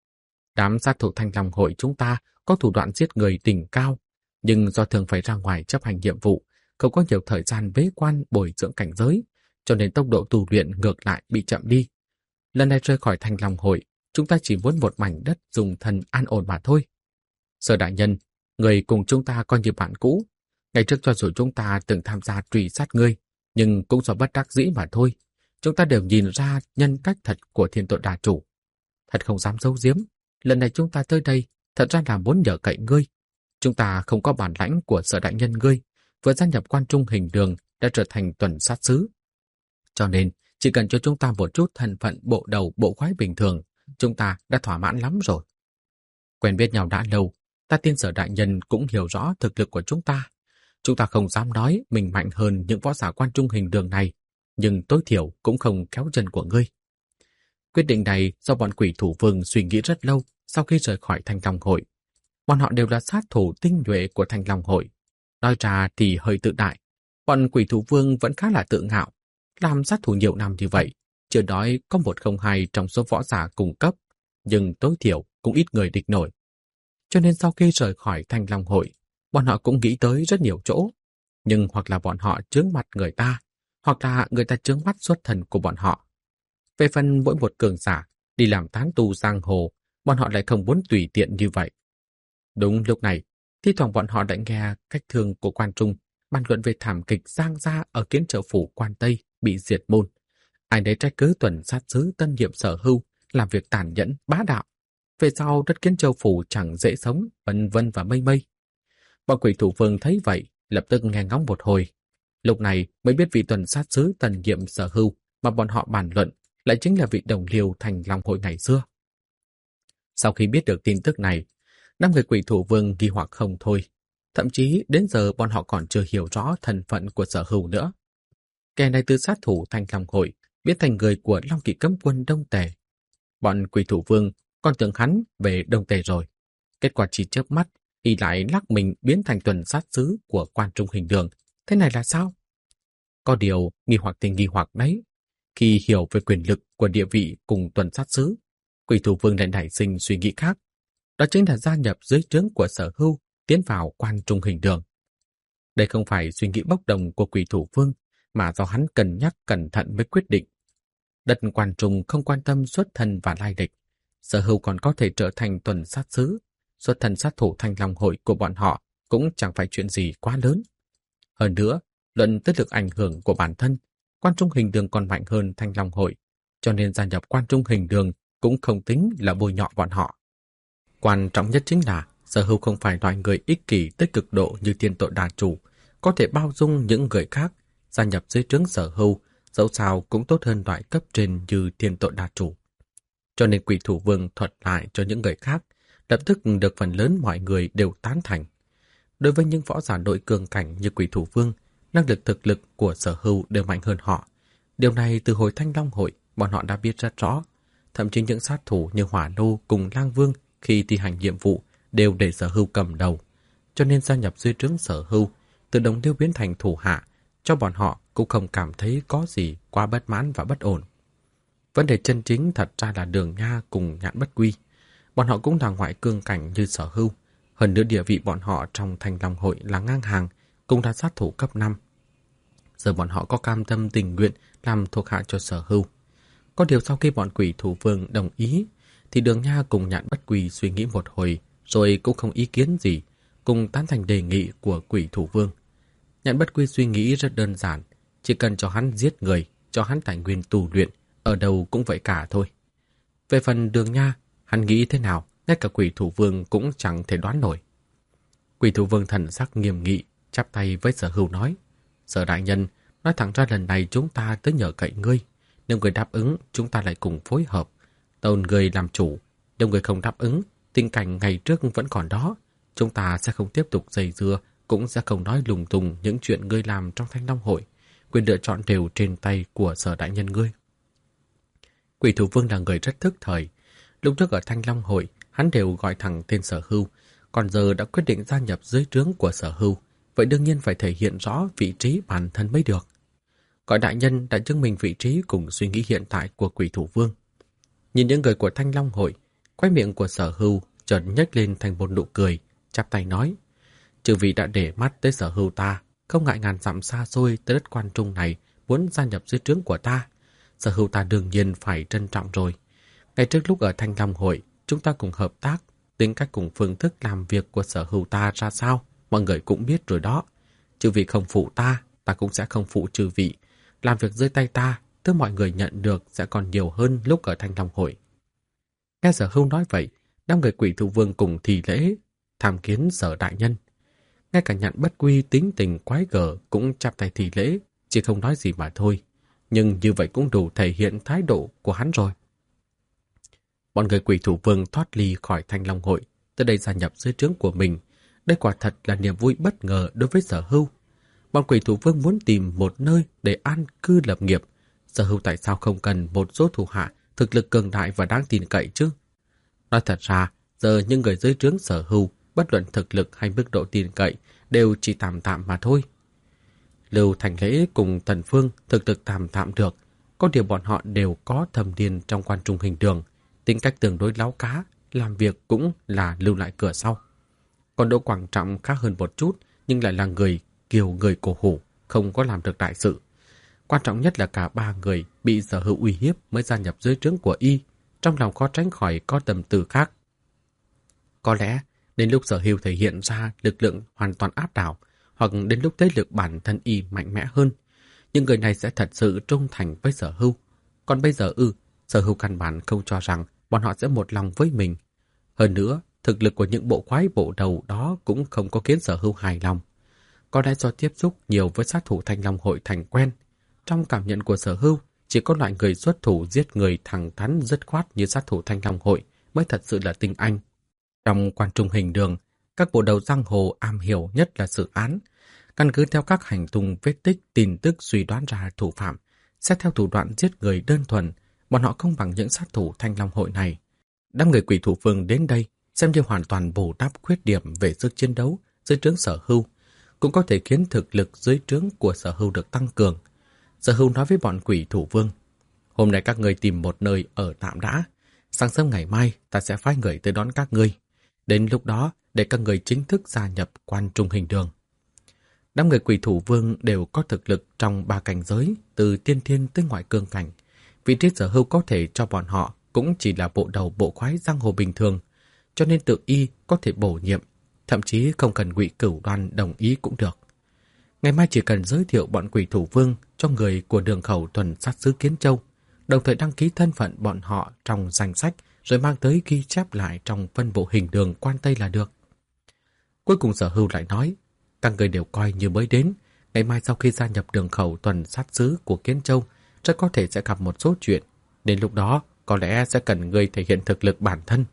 Đám sát thủ Thanh Long hội chúng ta có thủ đoạn giết người đỉnh cao, nhưng do thường phải ra ngoài chấp hành nhiệm vụ, không có nhiều thời gian bế quan bồi dưỡng cảnh giới, cho nên tốc độ tu luyện ngược lại bị chậm đi. Lần này rời khỏi Thanh Long hội, chúng ta chỉ muốn một mảnh đất dùng thân an ổn mà thôi. Sở đại nhân, người cùng chúng ta coi như bạn cũ. Ngày trước cho dù chúng ta từng tham gia truy sát ngươi, nhưng cũng do bất đắc dĩ mà thôi. Chúng ta đều nhìn ra nhân cách thật của thiên tội đà chủ. Thật không dám giấu giếm, lần này chúng ta tới đây thật ra là muốn nhờ cậy ngươi. Chúng ta không có bản lãnh của sở đại nhân ngươi, vừa gia nhập quan trung hình đường đã trở thành tuần sát sứ. Cho nên, chỉ cần cho chúng ta một chút thân phận bộ đầu bộ khoái bình thường, chúng ta đã thỏa mãn lắm rồi. Quen biết nhau đã lâu, ta tin sở đại nhân cũng hiểu rõ thực lực của chúng ta. Chúng ta không dám nói mình mạnh hơn những võ giả quan trung hình đường này, nhưng tối thiểu cũng không kéo chân của ngươi. Quyết định này do bọn quỷ thủ vương suy nghĩ rất lâu sau khi rời khỏi Thanh Long hội. Bọn họ đều là sát thủ tinh nhuệ của Thanh Long hội. Nói ra thì hơi tự đại. Bọn quỷ thủ vương vẫn khá là tự ngạo. Làm sát thủ nhiều năm như vậy, chưa nói có 102 trong số võ giả cùng cấp, nhưng tối thiểu cũng ít người địch nổi. Cho nên sau khi rời khỏi Thanh Long hội, bọn họ cũng nghĩ tới rất nhiều chỗ. Nhưng hoặc là bọn họ chướng mặt người ta, hoặc là người ta chướng mắt xuất thân của bọn họ. Về phần mỗi một cường giả đi làm tán tu giang hồ, bọn họ lại không muốn tùy tiện như vậy. Đúng lúc này, thi thoảng bọn họ đã nghe cách thương của quan trung bàn luận về thảm kịch Giang Gia ở Kiến Châu phủ Quan Tây bị diệt môn. Ai đấy trách cứ tuần sát sứ tân nhiệm Sở Hưu làm việc tàn nhẫn bá đạo. Về sau đất Kiến Châu phủ chẳng dễ sống, vân vân và mây mây. Bọn quỷ thủ vương thấy vậy, lập tức nghe ngóng một hồi. Lúc này mới biết vị tuần sát sứ tân nhiệm Sở Hưu mà bọn họ bàn luận lại chính là vị đồng liêu Thành Long hội ngày xưa. Sau khi biết được tin tức này, năm người quỷ thủ vương nghi hoặc không thôi. Thậm chí đến giờ bọn họ còn chưa hiểu rõ thân phận của Sở Hưu nữa. Kẻ này từ sát thủ Thanh Long Hội biến thành người của Long Kỵ cấm quân Đông Tề. Bọn Quỷ Thủ Vương còn tưởng hắn về Đông Tề rồi. Kết quả chỉ chớp mắt y lại lắc mình biến thành tuần sát sứ của Quan Trung Hình Đường. Thế này là sao? Có điều nghi hoặc thì nghi hoặc đấy. Khi hiểu về quyền lực của địa vị cùng tuần sát sứ, Quỷ Thủ Vương lại nảy sinh suy nghĩ khác. Đó chính là gia nhập dưới trướng của Sở Hưu, tiến vào Quan Trung Hình Đường. Đây không phải suy nghĩ bốc đồng của Quỷ Thủ Vương, mà do hắn cân nhắc cẩn thận mới quyết định. Đất Quan Trung không quan tâm xuất thân và lai lịch. Sở Hưu còn có thể trở thành tuần sát sứ. Xuất thân sát thủ Thanh Long Hội của bọn họ cũng chẳng phải chuyện gì quá lớn. Hơn nữa, luận tới lực ảnh hưởng của bản thân, Quan Trung Hình Đường còn mạnh hơn Thanh Long Hội, cho nên gia nhập Quan Trung Hình Đường cũng không tính là bôi nhọ bọn họ. Quan trọng nhất chính là Sở Hưu không phải loại người ích kỷ tới cực độ như Thiên Tội Đà Chủ, có thể bao dung những người khác. Gia nhập dưới trướng Sở Hưu dẫu sao cũng tốt hơn loại cấp trên như Thiên Tội Đà Chủ. Cho nên Quỷ Thủ Vương thuật lại cho những người khác, lập tức được phần lớn mọi người đều tán thành. Đối với những võ giả đội cường cảnh như Quỷ Thủ Vương, năng lực thực lực của Sở Hưu đều mạnh hơn họ. Điều này từ hồi Thanh Long Hội bọn họ đã biết rất rõ. Thậm chí những sát thủ như Hỏa Lô cùng Lang Vương khi thi hành nhiệm vụ đều để Sở Hưu cầm đầu. Cho nên gia nhập dưới trướng Sở Hưu, từ đồng liêu biến thành thủ hạ, cho bọn họ cũng không cảm thấy có gì quá bất mãn và bất ổn. Vấn đề chân chính thật ra là Đường Nha cùng Nhạn Bất Quy. Bọn họ cũng là ngoại cương cảnh như Sở Hưu. Hơn nữa địa vị bọn họ trong Thanh Long Hội là ngang hàng, cũng là sát thủ cấp 5. Giờ bọn họ có cam tâm tình nguyện làm thuộc hạ cho Sở Hưu. Có điều sau khi bọn Quỷ Thủ Vương đồng ý, thì Đường Nha cùng Nhạn Bất Quy suy nghĩ một hồi, rồi cũng không ý kiến gì, cùng tán thành đề nghị của Quỷ Thủ Vương. Nhạn Bất Quy suy nghĩ rất đơn giản, chỉ cần cho hắn giết người, cho hắn tài nguyên tu luyện, ở đâu cũng vậy cả thôi. Về phần Đường Nha, hắn nghĩ thế nào, ngay cả Quỷ Thủ Vương cũng chẳng thể đoán nổi. Quỷ Thủ Vương thần sắc nghiêm nghị, chắp tay với Sở Hưu nói: Sở đại nhân, nói thẳng ra lần này chúng ta tới nhờ cậy ngươi. Nếu người đáp ứng, chúng ta lại cùng phối hợp. Tôn người làm chủ. Nếu người không đáp ứng, tình cảnh ngày trước vẫn còn đó. Chúng ta sẽ không tiếp tục dây dưa, cũng sẽ không nói lung tung những chuyện ngươi làm trong Thanh Long Hội. Quyền lựa chọn đều trên tay của Sở đại nhân ngươi. Quỷ Thủ Vương là người rất thức thời. Lúc trước ở Thanh Long Hội, hắn đều gọi thẳng tên Sở Hưu, còn giờ đã quyết định gia nhập dưới trướng của Sở Hưu, vậy đương nhiên phải thể hiện rõ vị trí bản thân mới được. Gọi đại nhân đã chứng minh vị trí cùng suy nghĩ hiện tại của Quỷ Thủ Vương. Nhìn những người của Thanh Long Hội, khóe miệng của Sở Hưu chợt nhếch lên thành một nụ cười, chắp tay nói: Chư vị đã để mắt tới Sở Hưu ta, không ngại ngàn dặm xa xôi tới đất Quan Trung này muốn gia nhập dưới trướng của ta. Sở Hưu ta đương nhiên phải trân trọng rồi. Ngày trước lúc ở Thanh Long Hội, chúng ta cùng hợp tác, tính cách cùng phương thức làm việc của Sở Hưu ta ra sao, mọi người cũng biết rồi đó. Chư vị không phụ ta, ta cũng sẽ không phụ chư vị. Làm việc dưới tay ta, thứ mọi người nhận được sẽ còn nhiều hơn lúc ở Thanh Long Hội. Nghe Sở Hưu nói vậy, đám người Quỷ Thủ Vương cùng thì lễ, tham kiến Sở đại nhân. Ngay cả Nhạn Bất Quy tính tình quái gở cũng chắp tay thì lễ, chỉ không nói gì mà thôi. Nhưng như vậy cũng đủ thể hiện thái độ của hắn rồi. Bọn người Quỷ Thủ Vương thoát ly khỏi Thanh Long Hội, tới đây gia nhập dưới trướng của mình. Đây quả thật là niềm vui bất ngờ đối với Sở Hưu. Bọn Quỷ Thủ Vương muốn tìm một nơi để an cư lập nghiệp. Sở Hưu tại sao không cần một số thủ hạ thực lực cường đại và đáng tin cậy chứ? Nói thật ra, giờ những người dưới trướng Sở Hưu, bất luận thực lực hay mức độ tin cậy, đều chỉ tạm tạm mà thôi. Lưu Thành Lễ cùng Thần Phương thực lực tạm tạm được, có điều bọn họ đều có thâm niên trong Quan Trung Hình Đường, tính cách tương đối láo cá, làm việc cũng là lưu lại cửa sau. Còn Đỗ Quảng Trọng khác hơn một chút, nhưng lại là người kiều người cổ hủ, không có làm được đại sự. Quan trọng nhất là cả ba người bị Sở Hưu uy hiếp mới gia nhập dưới trướng của y, trong lòng khó tránh khỏi có tầm tư khác. Có lẽ đến lúc Sở Hưu thể hiện ra lực lượng hoàn toàn áp đảo, hoặc đến lúc thế lực bản thân y mạnh mẽ hơn, những người này sẽ thật sự trung thành với Sở Hưu. Còn bây giờ Sở Hưu căn bản không cho rằng bọn họ sẽ một lòng với mình. Hơn nữa, thực lực của những bộ khoái bộ đầu đó cũng không có khiến Sở Hưu hài lòng. Có lẽ do tiếp xúc nhiều với sát thủ Thanh Long Hội thành quen, trong cảm nhận của Sở Hưu, chỉ có loại người xuất thủ giết người thẳng thắn dứt khoát như sát thủ Thanh Long Hội mới thật sự là tinh anh. Trong Quan Trung Hình Đường, Các bộ đầu giang hồ am hiểu nhất là xử án. Căn cứ theo các hành tung vết tích, tin tức suy đoán ra thủ phạm, xét theo thủ đoạn giết người đơn thuần, bọn họ không bằng những sát thủ Thanh Long hội này. Đám người Quỷ Thủ Vương đến đây xem như hoàn toàn bù đắp khuyết điểm về sức chiến đấu dưới trướng Sở Hưu, cũng có thể khiến thực lực dưới trướng của Sở Hưu được tăng cường. Sở Hưu nói với bọn Quỷ Thủ Vương: "Hôm nay các ngươi tìm một nơi ở tạm đã. Sáng sớm ngày mai ta sẽ phái người tới đón các ngươi. Đến lúc đó để các người chính thức gia nhập Quan Trung Hình Đường." Đám người Quỷ Thủ Vương đều có thực lực trong 3 cảnh giới, từ tiên thiên tới ngoại cương cảnh. Vị trí Sở Hưu có thể cho bọn họ cũng chỉ là bộ đầu bộ khoái giang hồ bình thường, cho nên tự y có thể bổ nhiệm, thậm chí không cần Ngụy Cửu Đoan đồng ý cũng được. Ngày mai chỉ cần giới thiệu bọn Quỷ Thủ Vương cho người của Đường Khẩu tuần sát sứ Kiến Châu, đồng thời đăng ký thân phận bọn họ trong danh sách rồi mang tới ghi chép lại trong phân bộ hình đường Quan Tây là được. Cuối cùng Sở Hưu lại nói: "Các người đều coi như mới đến, ngày mai sau khi gia nhập Đường Khẩu tuần sát sứ của Kiến Châu, rất có thể sẽ gặp một số chuyện, đến lúc đó có lẽ sẽ cần người thể hiện thực lực bản thân."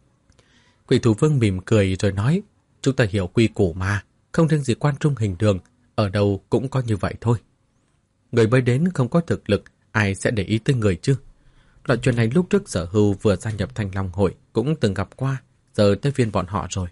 Quỷ Thủ Vương mỉm cười rồi nói: "Chúng ta hiểu quy củ mà, không riêng gì Quan Trung Hình Đường, ở đâu cũng có như vậy thôi. Người mới đến không có thực lực, ai sẽ để ý tới người chứ? Loại chuyện này lúc trước Sở Hưu vừa gia nhập Thanh Long hội cũng từng gặp qua, giờ tới phiên bọn họ rồi."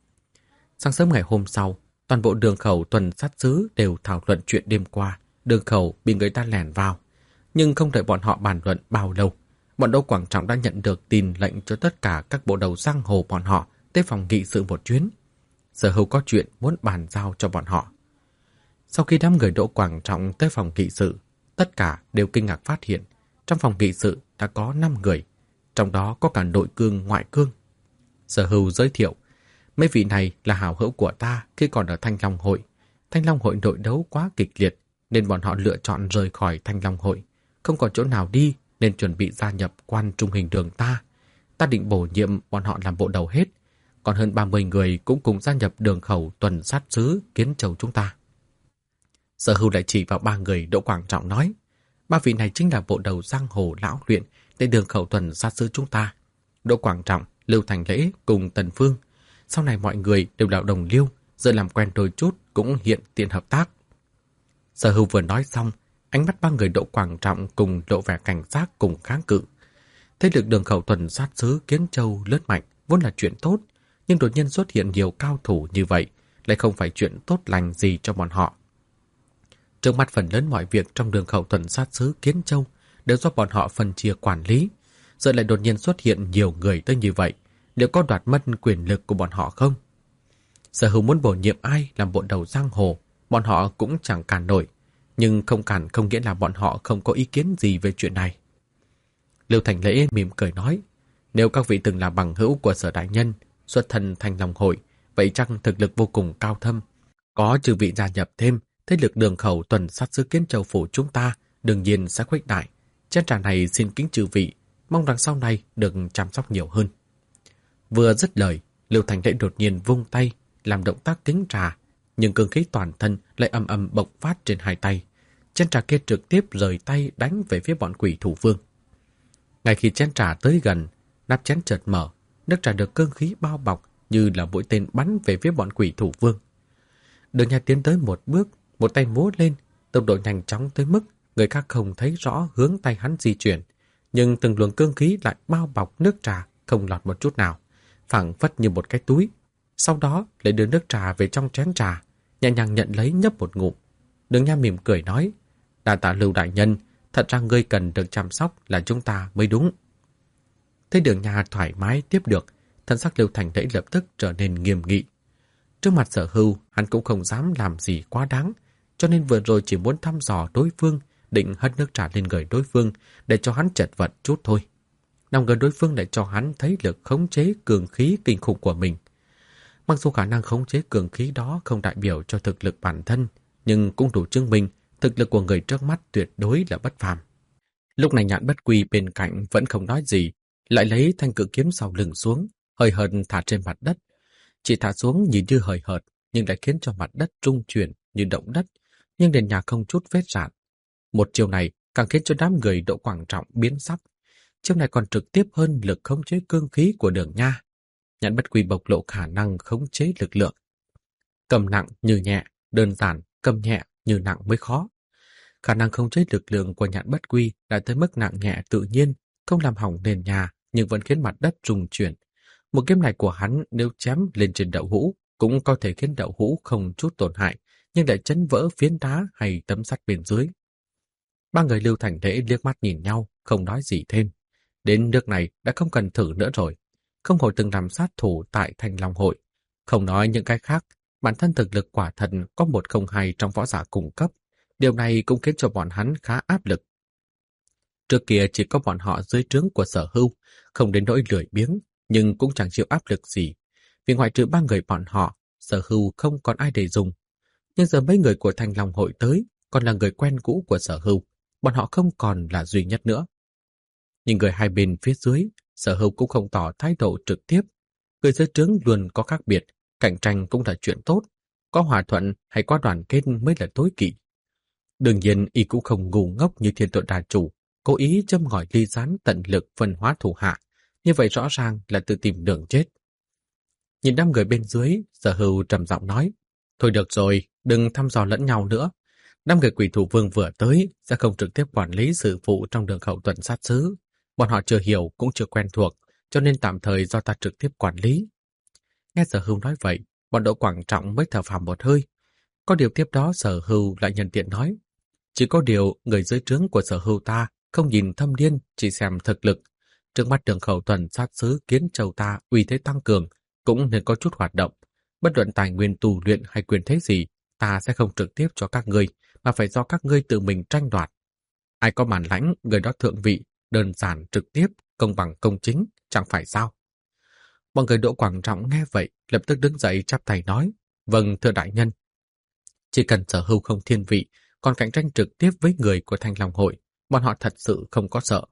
Sáng sớm ngày hôm sau, toàn bộ Đường Khẩu tuần sát sứ đều thảo luận chuyện đêm qua. Đường Khẩu bị người ta lẻn vào, nhưng không đợi bọn họ bàn luận bao lâu, bọn Đỗ Quảng Trọng đã nhận được tin lệnh cho tất cả các bộ đầu giang hồ bọn họ tới phòng nghị sự một chuyến. Sở Hưu có chuyện muốn bàn giao cho bọn họ. Sau khi đám người Đỗ Quảng Trọng tới phòng nghị sự, tất cả đều kinh ngạc phát hiện trong phòng nghị sự đã có 5 người, trong đó có cả nội cương ngoại cương. Sở Hưu giới thiệu: "Mấy vị này là hảo hữu của ta khi còn ở Thanh Long hội. Thanh Long hội nội đấu quá kịch liệt nên bọn họ lựa chọn rời khỏi Thanh Long hội, không còn chỗ nào đi nên chuẩn bị gia nhập Quan Trung Hình Đường ta. Ta định bổ nhiệm bọn họ làm bộ đầu hết, còn hơn 30 người cũng cùng gia nhập Đường Khẩu tuần sát sứ Kiến Châu chúng ta." Sở Hưu lại chỉ vào 3 người Đỗ Quảng Trọng nói: "Ba vị này chính là bộ đầu giang hồ lão luyện để Đường Khẩu tuần sát sứ chúng ta. Đỗ Quảng Trọng, Lưu Thành Lễ cùng Tần Phương. Sau này mọi người đều là đồng liêu, giờ làm quen đôi chút cũng hiện tiện hợp tác." Sở Hưu vừa nói xong, ánh mắt 3 người Đỗ Quảng Trọng cùng lộ vẻ cảnh giác cùng kháng cự. Thế lực Đường Khẩu tuần sát sứ Kiến Châu lớn mạnh vốn là chuyện tốt, nhưng đột nhiên xuất hiện nhiều cao thủ như vậy lại không phải chuyện tốt lành gì cho bọn họ. Trước mắt phần lớn mọi việc trong Đường Khẩu tuần sát sứ Kiến Châu đều do bọn họ phân chia quản lý, giờ lại đột nhiên xuất hiện nhiều người tới như vậy, liệu có đoạt mất quyền lực của bọn họ không? Sở Hưu muốn bổ nhiệm ai làm bộ đầu giang hồ, bọn họ cũng chẳng cản nổi, nhưng không cản không nghĩa là bọn họ không có ý kiến gì về chuyện này. Lưu Thành Lễ mỉm cười nói: "Nếu các vị từng là bằng hữu của Sở đại nhân, xuất thân Thanh Long hội, vậy chắc thực lực vô cùng cao thâm. Có chư vị gia nhập thêm, thế lực Đường Khẩu tuần sát sứ Kiến Châu phủ chúng ta đương nhiên sẽ khuếch đại. Chén trà này xin kính chư vị, mong rằng sau này được chăm sóc nhiều hơn." Vừa dứt lời, Lưu Thành Lễ đột nhiên vung tay làm động tác kính trà, nhưng cương khí toàn thân lại ầm ầm bộc phát trên 2 tay. Chén trà kia trực tiếp rời tay đánh về phía bọn Quỷ Thủ Vương. Ngay khi chén trà tới gần, nắp chén chợt mở, nước trà được cương khí bao bọc như là mũi tên bắn về phía bọn Quỷ Thủ Vương. Đường Nha tiến tới một bước, một tay múa lên, tốc độ nhanh chóng tới mức người khác không thấy rõ hướng tay hắn di chuyển, nhưng từng luồng cương khí lại bao bọc nước trà không lọt một chút nào, phảng phất như một cái túi. Sau đó lại đưa nước trà về trong chén trà, nhẹ nhàng nhận lấy nhấp một ngụm. Đường Nha mỉm cười nói: "Đa tạ Lưu đại nhân, thật ra ngươi cần được chăm sóc là chúng ta mới đúng." Thấy Đường Nha thoải mái tiếp được, thân sắc Lưu Thành Lễ lập tức trở nên nghiêm nghị. Trước mặt Sở Hưu, hắn cũng không dám làm gì quá đáng, cho nên vừa rồi chỉ muốn thăm dò đối phương, định hất nước trà lên người đối phương để cho hắn chật vật chút thôi. Nào ngờ đối phương lại cho hắn thấy lực khống chế cường khí kinh khủng của mình. Mặc dù khả năng khống chế cường khí đó không đại biểu cho thực lực bản thân, nhưng cũng đủ chứng minh thực lực của người trước mắt tuyệt đối là bất phàm. Lúc này Nhạn Bất Quy bên cạnh vẫn không nói gì, lại lấy thanh cự kiếm sau lưng xuống, hơi hợt thả trên mặt đất. Chỉ thả xuống nhìn như hời hợt, nhưng lại khiến cho mặt đất rung chuyển như động đất, nhưng nền nhà không chút vết rạn. Một chiều này càng khiến cho đám người Đỗ Quảng Trọng biến sắc. Chiêu này còn trực tiếp hơn lực khống chế cương khí của Đường Nha. Nhãn Bất Quy bộc lộ khả năng khống chế lực lượng. Cầm nặng như nhẹ, đơn giản, cầm nhẹ như nặng mới khó. Khả năng khống chế lực lượng của Nhãn Bất Quy đã tới mức nặng nhẹ tự nhiên, không làm hỏng nền nhà nhưng vẫn khiến mặt đất rung chuyển. Một kiếm này của hắn nếu chém lên trên đậu hũ cũng có thể khiến đậu hũ không chút tổn hại, nhưng lại chấn vỡ phiến đá hay tấm sắt bên dưới. Ba người Lưu Thành Lễ liếc mắt nhìn nhau, không nói gì thêm. Đến nước này đã không cần thử nữa rồi. Không hồi từng làm sát thủ tại Thanh Long Hội. Không nói những cái khác, bản thân thực lực quả thật có 102 trong võ giả cùng cấp. Điều này cũng khiến cho bọn hắn khá áp lực. Trước kia chỉ có bọn họ dưới trướng của Sở Hưu, không đến nỗi lười biếng, nhưng cũng chẳng chịu áp lực gì. Vì ngoại trừ ba người bọn họ, Sở Hưu không còn ai để dùng. Nhưng giờ mấy người của Thanh Long Hội tới, còn là người quen cũ của Sở Hưu, bọn họ không còn là duy nhất nữa. Nhưng người hai bên phía dưới, Sở Hưu cũng không tỏ thái độ trực tiếp. Người dưới trướng luôn có khác biệt, cạnh tranh cũng là chuyện tốt. Có hòa thuận hay có đoàn kết mới là tối kỵ. Đương nhiên, y cũng không ngu ngốc như Thiên Tuệ Đà Chủ, cố ý châm ngòi ly gián tận lực phân hóa thủ hạ. Như vậy rõ ràng là tự tìm đường chết. Nhìn 5 người bên dưới, Sở Hưu trầm giọng nói, thôi được rồi, đừng thăm dò lẫn nhau nữa. 5 người Quỷ Thủ Vương vừa tới sẽ không trực tiếp quản lý sự vụ trong đường hậu tuần sát sứ. Bọn họ chưa hiểu cũng chưa quen thuộc, cho nên tạm thời do ta trực tiếp quản lý. Nghe Sở Hưu nói vậy, bọn Đỗ Quảng Trọng mới thở phào một hơi. Có điều tiếp đó Sở Hưu lại nhân tiện nói, chỉ có điều người dưới trướng của Sở Hưu ta không nhìn thâm niên, chỉ xem thực lực. Trước mắt đường khẩu tuần sát sứ Kiến Châu ta uy thế tăng cường, cũng nên có chút hoạt động. Bất luận tài nguyên tu luyện hay quyền thế gì, ta sẽ không trực tiếp cho các ngươi, mà phải do các ngươi tự mình tranh đoạt. Ai có bản lãnh, người đó thượng vị, đơn giản trực tiếp, công bằng công chính, chẳng phải sao? Mọi người Đỗ Quảng Trọng nghe vậy, lập tức đứng dậy chắp tay nói, vâng thưa đại nhân. Chỉ cần Sở Hưu không thiên vị, còn cạnh tranh trực tiếp với người của Thanh Long Hội, bọn họ thật sự không có sợ.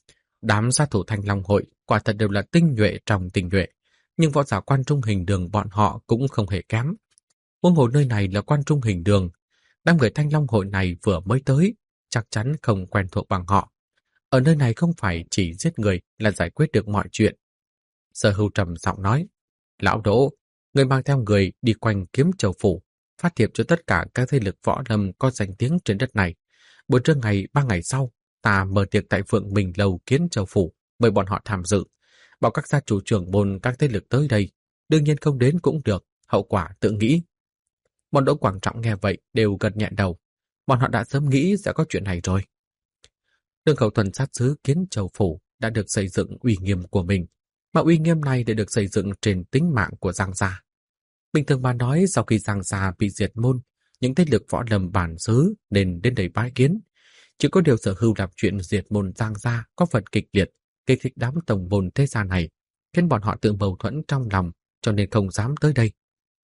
Đám sát thủ Thanh Long Hội quả thật đều là tinh nhuệ trong tinh nhuệ, nhưng võ giả Quan Trung Hình Đường bọn họ cũng không hề kém. Huống hồ nơi này là Quan Trung Hình Đường, đám người Thanh Long Hội này vừa mới tới, chắc chắn không quen thuộc bằng họ. Ở nơi này không phải chỉ giết người là giải quyết được mọi chuyện. Sở Hưu trầm giọng nói, lão Đỗ, người mang theo người đi quanh Kiếm Châu Phủ, phát thiệp cho tất cả các thế lực võ lâm có danh tiếng trên đất này. Buổi trưa ngày 3 ngày sau, ta mở tiệc tại Phượng Minh Lầu Kiến Châu Phủ, mời bọn họ tham dự. Bảo các gia chủ trưởng môn các thế lực tới đây, đương nhiên không đến cũng được, hậu quả tự nghĩ. Bọn Đỗ Quảng Trọng nghe vậy đều gật nhẹ đầu, bọn họ đã sớm nghĩ sẽ có chuyện này rồi. Đường khẩu tuần sát sứ Kiến Châu Phủ đã được xây dựng uy nghiêm của mình, mà uy nghiêm này đã được xây dựng trên tính mạng của Giang gia. Bình thường mà nói, sau khi Giang gia bị diệt môn, những thế lực võ lâm bản xứ nên đến đây bái kiến. Chỉ có điều Sở Hưu làm chuyện diệt môn Giang gia có phần kịch liệt, kích thích đám tổng môn thế gia này, khiến bọn họ tự mâu thuẫn trong lòng, cho nên không dám tới đây.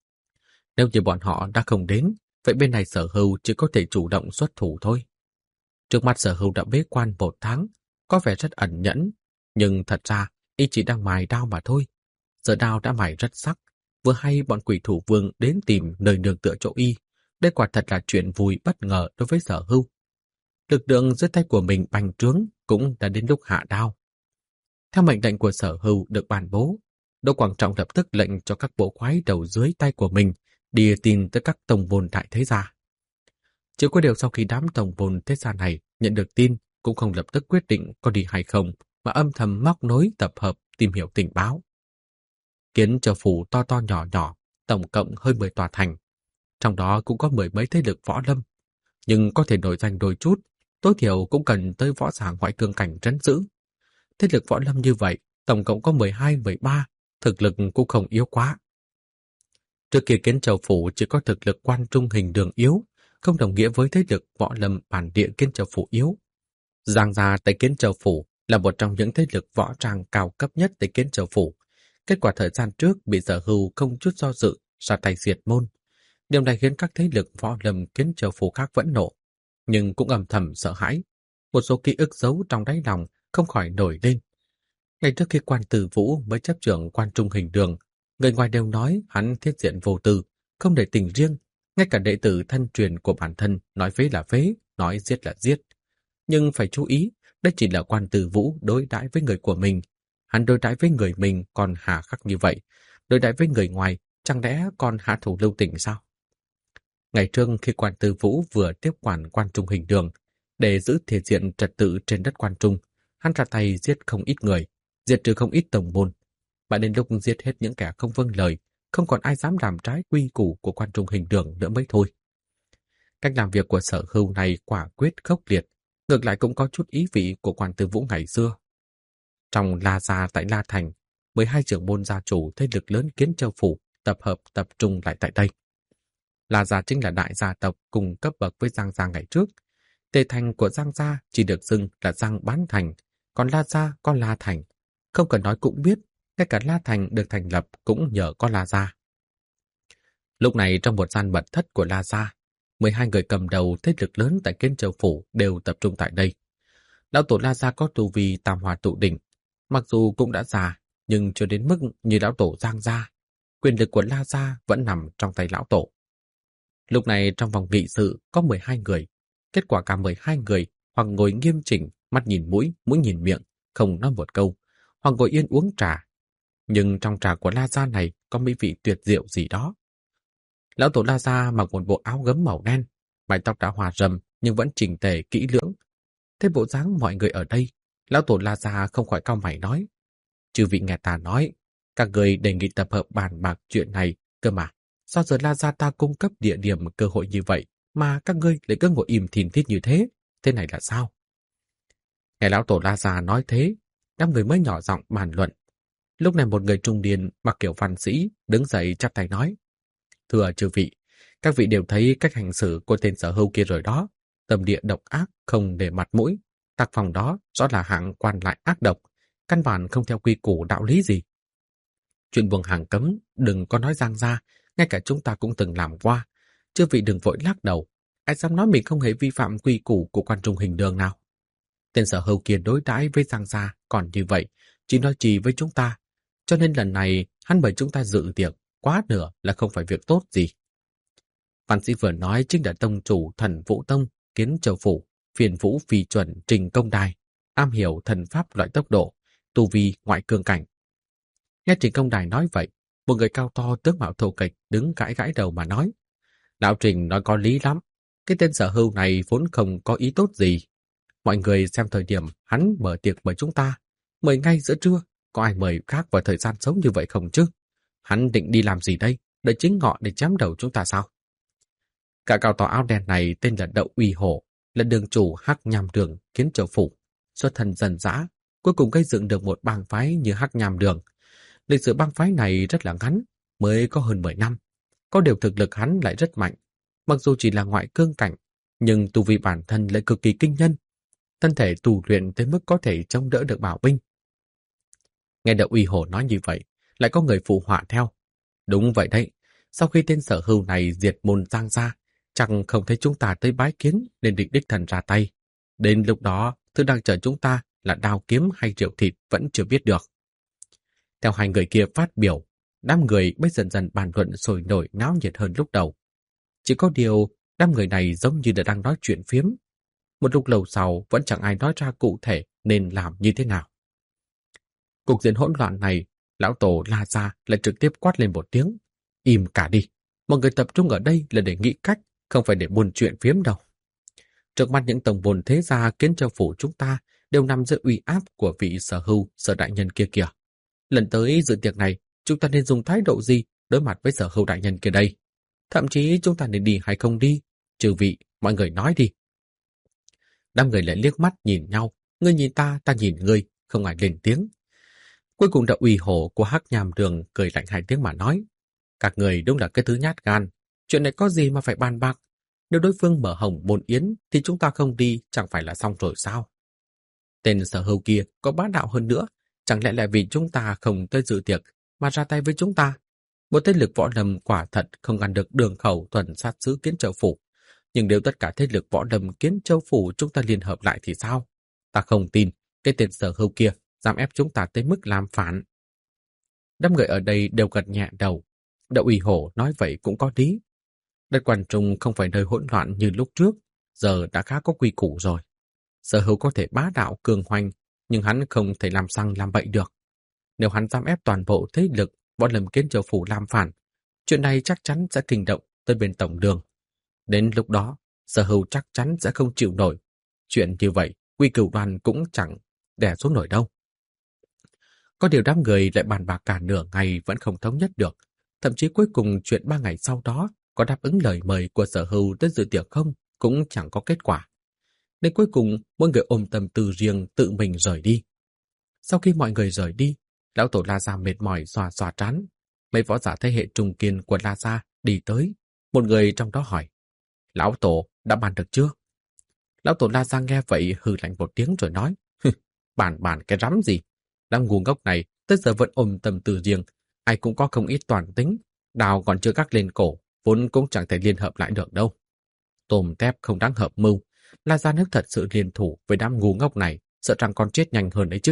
Nếu như bọn họ đã không đến, vậy bên này Sở Hưu chỉ có thể chủ động xuất thủ thôi. Trước mắt Sở Hưu đã bế quan 1 tháng, có vẻ rất ẩn nhẫn, nhưng thật ra y chỉ đang mài đao mà thôi. Giờ đao đã mài rất sắc, vừa hay bọn Quỷ Thủ Vương đến tìm nơi nương tựa chỗ y. Đây quả thật là chuyện vui bất ngờ đối với Sở Hưu. Lực lượng dưới tay của mình bành trướng cũng đã đến lúc hạ đao. Theo mệnh lệnh của Sở Hưu được ban bố, Đỗ Quảng Trọng lập tức lệnh cho các bộ khoái đầu dưới tay của mình đi tin tới các tổng môn đại thế gia. Chỉ có điều sau khi đám tổng môn thế gia này nhận được tin, cũng không lập tức quyết định có đi hay không, mà âm thầm móc nối tập hợp tìm hiểu tình báo. Kiến Châu Phủ to to nhỏ nhỏ, tổng cộng hơn 10 tòa thành, trong đó cũng có 10 mấy thế lực võ lâm, nhưng có thể nổi danh đôi chút, tối thiểu cũng cần tới võ giả ngoại cương cảnh trấn giữ. Thế lực võ lâm như vậy, tổng cộng có 12-13, thực lực cũng không yếu quá. Trước kia Kiến Châu Phủ chỉ có thực lực Quan Trung Hình Đường yếu, không đồng nghĩa với thế lực võ lâm bản địa Kiến Châu Phủ yếu. Giang gia tại Kiến Châu Phủ là một trong những thế lực võ trang cao cấp nhất tại Kiến Châu Phủ. Kết quả thời gian trước bị Sở Hưu không chút do dự ra tay diệt môn. Điều này khiến các thế lực võ lâm Kiến Châu Phủ khác vẫn nộ, nhưng cũng âm thầm sợ hãi. Một số ký ức giấu trong đáy lòng không khỏi nổi lên. Ngay trước khi Quan Tử Vũ mới chấp trưởng Quan Trung Hình Đường, người ngoài đều nói hắn thiết diện vô tư, không để tình riêng. Ngay cả đệ tử thân truyền của bản thân nói phế là phế, nói giết là giết. Nhưng phải chú ý, đây chỉ là Quan Tử Vũ đối đãi với người của mình. Hắn đối đãi với người mình còn hà khắc như vậy, đối đãi với người ngoài chẳng lẽ còn hạ thủ lưu tình sao? Ngày trước khi quan tư Vũ vừa tiếp quản quan trung hình đường, để giữ thể diện trật tự trên đất quan trung, hắn ra tay giết không ít người, diệt trừ không ít tổng môn. Mà đến lúc giết hết những kẻ không vâng lời, không còn ai dám làm trái quy củ của quan trung hình đường nữa mới thôi. Cách làm việc của Sở Hưu này quả quyết khốc liệt, ngược lại cũng có chút ý vị của quan tư Vũ ngày xưa. Trong La Gia tại La Thành, 12 trưởng môn gia chủ thế lực lớn Kiến Châu Phủ tập trung lại tại đây. La Gia chính là đại gia tộc cùng cấp bậc với Giang Gia ngày trước. Tề thành của Giang Gia chỉ được xưng là Giang Bán Thành, còn La Gia có La Thành. Không cần nói cũng biết, ngay cả La Thành được thành lập cũng nhờ có La Gia. Lúc này trong một gian mật thất của La Gia, 12 người cầm đầu thế lực lớn tại Kiến Châu Phủ đều tập trung tại đây. Lão tổ La Gia có tu vi tam hòa tụ đỉnh, mặc dù cũng đã già, nhưng chưa đến mức như lão tổ Giang Gia. Quyền lực của La Gia vẫn nằm trong tay lão tổ. Lúc này trong vòng nghị sự có 12 người. Kết quả cả 12 người hoặc ngồi nghiêm chỉnh, mắt nhìn mũi, mũi nhìn miệng, không nói một câu, hoặc ngồi yên uống trà. Nhưng trong trà của La Gia này có mỹ vị tuyệt diệu gì đó. Lão tổ La Gia mặc một bộ áo gấm màu đen, mái tóc đã hòa râm nhưng vẫn chỉnh tề kỹ lưỡng. Thế bộ dáng mọi người ở đây, lão tổ La Gia không khỏi cau mày nói: "Chư vị nghe ta nói, các người đề nghị tập hợp bàn bạc chuyện này cơ mà. Sao giờ La Gia ta cung cấp địa điểm cơ hội như vậy mà các ngươi lại cứ ngồi im thìn thít như thế? Thế này là sao?" Nghe lão tổ La Gia nói thế, đám người mới nhỏ giọng bàn luận. Lúc này một người trung niên mặc kiểu văn sĩ đứng dậy chắp tay nói: "Thưa chư vị, các vị đều thấy cách hành xử của tên Sở Hưu kia rồi đó. Tâm địa độc ác không để mặt mũi. Tác phong đó rõ là hạng quan lại ác độc, căn bản không theo quy củ đạo lý gì. Chuyện buông hàng cấm đừng có nói Giang ra, ngay cả chúng ta cũng từng làm qua. Chư vị đừng vội lắc đầu, ai dám nói mình không hề vi phạm quy củ của quan trung hình đường nào. Tên Sở Hưu kia đối đãi với Giang gia còn như vậy, chỉ nói chỉ với chúng ta. Cho nên lần này hắn mời chúng ta dự tiệc, quá nửa là không phải việc tốt gì." Văn sĩ vừa nói chính là tông chủ Thần Vũ Tông, Kiến Châu Phủ, Phiền Vũ Phi Chuẩn Trình Công Đài, am hiểu thần pháp loại tốc độ, tu vi ngoại cương cảnh. Nghe Trình Công Đài nói vậy, một người cao to tướng mạo thô kệch đứng gãi gãi đầu mà nói: "Lão Trình nói có lý lắm, cái tên Sở Hưu này vốn không có ý tốt gì. Mọi người xem thời điểm hắn mở tiệc mời chúng ta, mời ngay giữa trưa, có ai mời khác vào thời gian sống như vậy không chứ? Hắn định đi làm gì đây? Đợi chính ngọ để chém đầu chúng ta sao?" Cả cao to áo đen này tên là Đậu Uy Hổ, là đường chủ Hắc Nham Đường, Kiến Châu Phủ, xuất thân dần dã, cuối cùng gây dựng được một bang phái như Hắc Nham Đường. Lịch sử bang phái này rất là ngắn, mới có hơn 10 năm. Có điều thực lực hắn lại rất mạnh, mặc dù chỉ là ngoại cương cảnh, nhưng tu vi bản thân lại cực kỳ kinh nhân. Thân thể tu luyện tới mức có thể chống đỡ được bảo binh. Nghe Đậu Uy Hổ nói như vậy, lại có người phụ họa theo. Đúng vậy đấy, sau khi tên Sở Hưu này diệt môn Giang gia, chẳng không thấy chúng ta tới bái kiến nên định đích thần ra tay. Đến lúc đó, thứ đang chờ chúng ta là đao kiếm hay rượu thịt vẫn chưa biết được. Theo hai người kia phát biểu, đám người mới dần dần bàn luận sôi nổi náo nhiệt hơn lúc đầu. Chỉ có điều, đám người này giống như là đang nói chuyện phiếm. Một lúc lâu sau vẫn chẳng ai nói ra cụ thể nên làm như thế nào. Cục diện hỗn loạn này, lão tổ La Gia lại trực tiếp quát lên một tiếng: "Im cả đi, mọi người tập trung ở đây là để nghĩ cách, không phải để buôn chuyện phiếm đâu." Trước mắt những tổng bồn thế gia Kiến Châu Phủ chúng ta đều nằm dưới uy áp của vị Sở Hưu, Sở đại nhân kia kìa. Lần tới dự tiệc này, chúng ta nên dùng thái độ gì đối mặt với Sở Hưu đại nhân kia đây? Thậm chí chúng ta nên đi hay không đi? Chư vị, mọi người nói đi. Đám người lại liếc mắt nhìn nhau, ngươi nhìn ta nhìn ngươi, không ai lên tiếng. Cuối cùng Đậu Uy Hổ của Hắc Nham Đường cười lạnh hai tiếng mà nói: "Các người đúng là cái thứ nhát gan, chuyện này có gì mà phải bàn bạc? Nếu đối phương mở hồng bồn yến thì chúng ta không đi chẳng phải là xong rồi sao? Tên Sở Hưu kia có bá đạo hơn nữa, chẳng lẽ lại vì chúng ta không tới dự tiệc mà ra tay với chúng ta? Một thế lực võ lâm quả thật không ngăn được đường khẩu tuần sát sứ Kiến Châu Phủ. Nhưng nếu tất cả thế lực võ lâm Kiến Châu Phủ chúng ta liên hợp lại thì sao? Ta không tin cái tên Sở Hưu kia dám ép chúng ta tới mức làm phản." Đám người ở đây đều gật nhẹ đầu. Đậu Uy Hổ nói vậy cũng có lý. Đất Quan Trung không phải nơi hỗn loạn như lúc trước, giờ đã khá có quy củ rồi. Sở Hưu có thể bá đạo cường hoành, nhưng hắn không thể làm xăng làm bậy được. Nếu hắn dám ép toàn bộ thế lực võ lâm Kiến Châu phủ làm phản, chuyện này chắc chắn sẽ kinh động tới bên tổng đường. Đến lúc đó, Sở Hưu chắc chắn sẽ không chịu nổi. Chuyện như vậy, Quy Cửu Đoan cũng chẳng đè xuống nổi đâu. Có điều đám người lại bàn bạc cả nửa ngày vẫn không thống nhất được. Thậm chí cuối cùng chuyện 3 ngày sau đó có đáp ứng lời mời của Sở Hưu tới dự tiệc không cũng chẳng có kết quả. Đến cuối cùng, mỗi người ôm tâm tư riêng tự mình rời đi. Sau khi mọi người rời đi, lão tổ La Gia mệt mỏi xòa xòa trán. Mấy võ giả thế hệ trung kiên của La Gia đi tới. Một người trong đó hỏi, lão tổ đã bàn được chưa? Lão tổ La Gia nghe vậy hừ lạnh một tiếng rồi nói, bàn cái rắm gì? Đám ngu ngốc này tới giờ vẫn ôm tâm tư riêng, ai cũng có không ít toàn tính, đào còn chưa cắt lên cổ, vốn cũng chẳng thể liên hợp lại được đâu. Tôm tép không đáng hợp mưu, La Gia nếu thật sự liên thủ với đám ngu ngốc này, sợ rằng con chết nhanh hơn đấy chứ.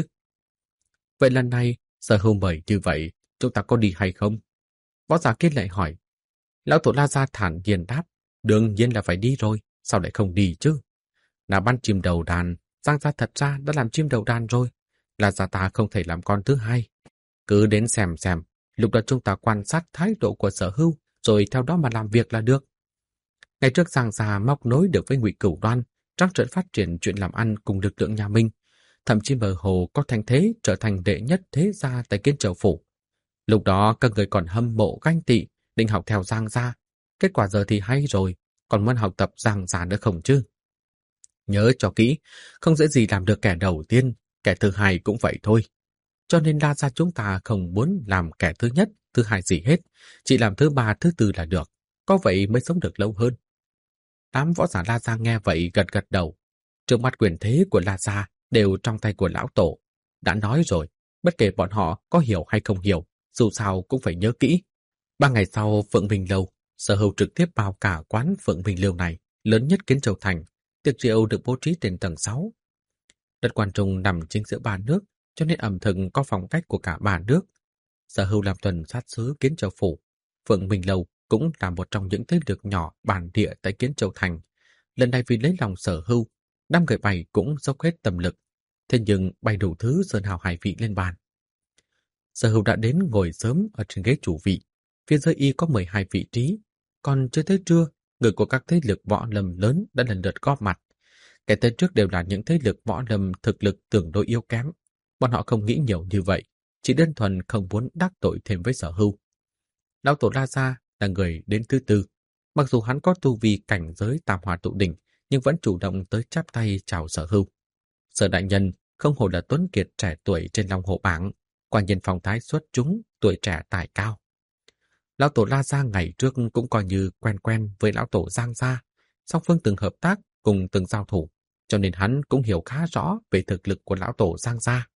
Vậy lần này, Sở Hưu mời như vậy, chúng ta có đi hay không? Võ giả kia lại hỏi. Lão tổ La Gia thản nhiên đáp, đương nhiên là phải đi rồi, sao lại không đi chứ? Là ban chim đầu đàn, Giang gia thật ra đã làm chim đầu đàn rồi, La Gia ta không thể làm con thứ hai. Cứ đến xem, lúc đó chúng ta quan sát thái độ của Sở Hưu, rồi theo đó mà làm việc là được. Ngày trước Giang gia móc nối được với Ngụy Cửu Đoan, trắng trợn phát triển chuyện làm ăn cùng lực lượng nhà Minh, thậm chí mơ hồ có thành thế trở thành đệ nhất thế gia tại Kiến Châu phủ. Lúc đó các người còn hâm mộ ganh tị, định học theo Giang gia. Kết quả giờ thì hay rồi, còn muốn học tập Giang gia nữa không chứ? Nhớ cho kỹ, không dễ gì làm được kẻ đầu tiên, kẻ thứ hai cũng vậy thôi. Cho nên La Gia chúng ta không muốn làm kẻ thứ nhất, thứ hai gì hết, chỉ làm thứ ba, thứ tư là được. Có vậy mới sống được lâu hơn. Đám võ giả La Gia nghe vậy gật gật đầu. Trước mắt quyền thế của La Gia đều trong tay của lão tổ. Đã nói rồi, bất kể bọn họ có hiểu hay không hiểu, dù sao cũng phải nhớ kỹ. 3 ngày sau Phượng Bình Lâu, Sở Hưu trực tiếp vào cả quán Phượng Bình Lâu này, lớn nhất Kiến Châu thành. Tiệc rượu được bố trí trên tầng 6. Đất quan trung nằm chính giữa ba nước, cho nên ẩm thực có phong cách của cả ba nước. Sở Hưu làm tuần sát sứ Kiến Châu phủ. Phượng Bình Lâu cũng là một trong những thế lực nhỏ bản địa tại Kiến Châu thành. Lần này vì lấy lòng Sở Hưu, 5 người bày cũng dốc hết tâm lực. Thế nhưng bày đủ thứ sơn hào hải vị lên bàn. Sở Hưu đã đến ngồi sớm ở trên ghế chủ vị. Phía dưới y có 12 vị trí. Còn chưa tới trưa, người của các thế lực võ lâm lớn đã lần lượt góp mặt. Kẻ tới trước đều là những thế lực võ lâm thực lực tương đối yếu kém. Bọn họ không nghĩ nhiều như vậy, chỉ đơn thuần không muốn đắc tội thêm với Sở Hưu. Lão tổ La Gia là người đến thứ tư. Mặc dù hắn có tu vi cảnh giới tam hòa tụ đỉnh, nhưng vẫn chủ động tới chắp tay chào Sở Hưu. Sở đại nhân không hổ là tuấn kiệt trẻ tuổi trên Long Hồ bảng, quả nhiên phong thái xuất chúng, tuổi trẻ tài cao. Lão tổ La Gia ngày trước cũng coi như quen với lão tổ Giang Gia, song phương từng hợp tác cùng từng giao thủ, cho nên hắn cũng hiểu khá rõ về thực lực của lão tổ Giang Gia.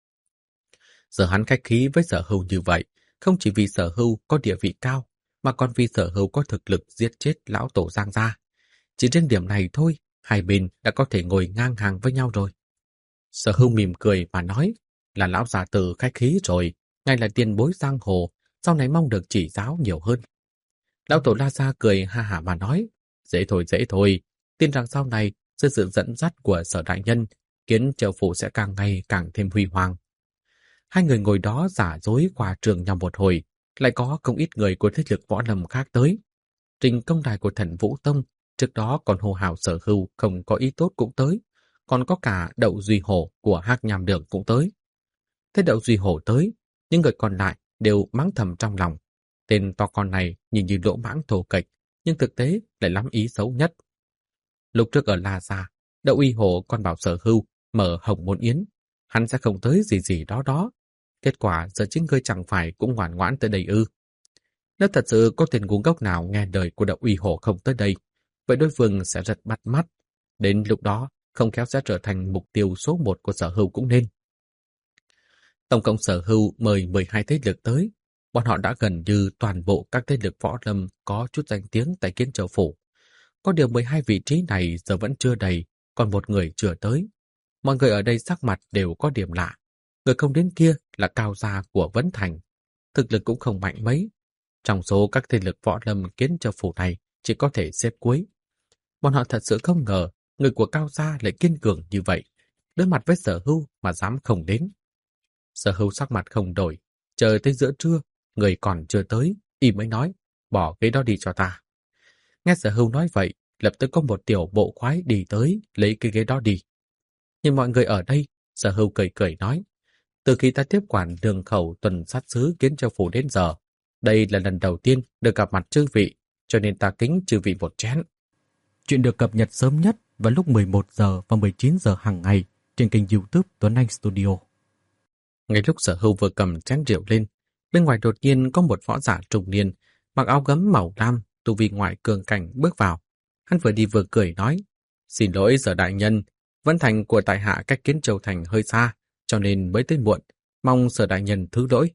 Giờ hắn khách khí với Sở Hưu như vậy, không chỉ vì Sở Hưu có địa vị cao, mà còn vì Sở Hưu có thực lực giết chết lão tổ Giang Gia. Chỉ riêng điểm này thôi, hai bên đã có thể ngồi ngang hàng với nhau rồi. Sở Hưu mỉm cười mà nói, là lão già tử khách khí rồi, ngay là tiền bối giang hồ, sau này mong được chỉ giáo nhiều hơn. Lão tổ La Gia cười ha hả mà nói, dễ thôi, tin rằng sau này, dưới sự dẫn dắt của Sở đại nhân, Kiến Châu phủ sẽ càng ngày càng thêm huy hoàng. Hai người ngồi đó giả dối qua trường nhau một hồi, lại có không ít người của thế lực võ lâm khác tới. Trình công đài của Thần Vũ Tông, trước đó còn hô hào Sở Hưu không có ý tốt cũng tới, còn có cả Đậu Duy Hổ của Hạc Nham Đường cũng tới. Thế Đậu Duy Hổ tới, những người còn lại đều mắng thầm trong lòng. Tên to con này nhìn như lỗ mãng thô kệch, nhưng thực tế lại lắm ý xấu nhất. Lúc trước ở La Gia, Đậu Uy Hổ còn bảo Sở Hưu mở hồng môn yến, hắn sẽ không tới gì đó. Kết quả giờ chính ngươi chẳng phải cũng ngoan ngoãn tới đây ư? Nếu thật sự có tên ngu ngốc nào nghe lời của Đậu Uy Hổ không tới đây, vậy đối phương sẽ rất bắt mắt. Đến lúc đó, không khéo sẽ trở thành mục tiêu số 1 của Sở Hưu cũng nên. Tổng cộng Sở Hưu mời 12 thế lực tới. Bọn họ đã gần như toàn bộ các thế lực võ lâm có chút danh tiếng tại Kiến Châu phủ. Có điều 12 vị trí này giờ vẫn chưa đầy, còn một người chưa tới. Mọi người ở đây sắc mặt đều có điểm lạ. Người không đến kia là Cao gia của Vấn Thành. Thực lực cũng không mạnh mấy. Trong số các thế lực võ lâm Kiến Châu phủ này chỉ có thể xếp cuối. Bọn họ thật sự không ngờ người của Cao gia lại kiên cường như vậy, đối mặt với Sở Hưu mà dám không đến. Sở Hưu sắc mặt không đổi, chờ tới giữa trưa, người còn chưa tới, y mới nói, bỏ ghế đó đi cho ta. Nghe Sở Hưu nói vậy, lập tức có một tiểu bộ khoái đi tới, lấy cái ghế đó đi. Nhìn mọi người ở đây, Sở Hưu cười cười nói, từ khi ta tiếp quản đường khẩu tuần sát sứ Kiến Châu Phủ đến giờ, đây là lần đầu tiên được gặp mặt chư vị, cho nên ta kính chư vị một chén. Chuyện được cập nhật sớm nhất vào lúc 11 giờ và 19 giờ hàng ngày trên kênh YouTube Tuấn Anh Studio. Ngay lúc Sở Hưu vừa cầm chén rượu lên, bên ngoài đột nhiên có một võ giả trung niên, mặc áo gấm màu lam, tu vi ngoại cường cảnh bước vào. Hắn vừa đi vừa cười nói, xin lỗi Sở đại nhân, Vân Thành của tại hạ cách Kiến Châu Thành hơi xa, cho nên mới tới muộn, mong Sở đại nhân thứ lỗi.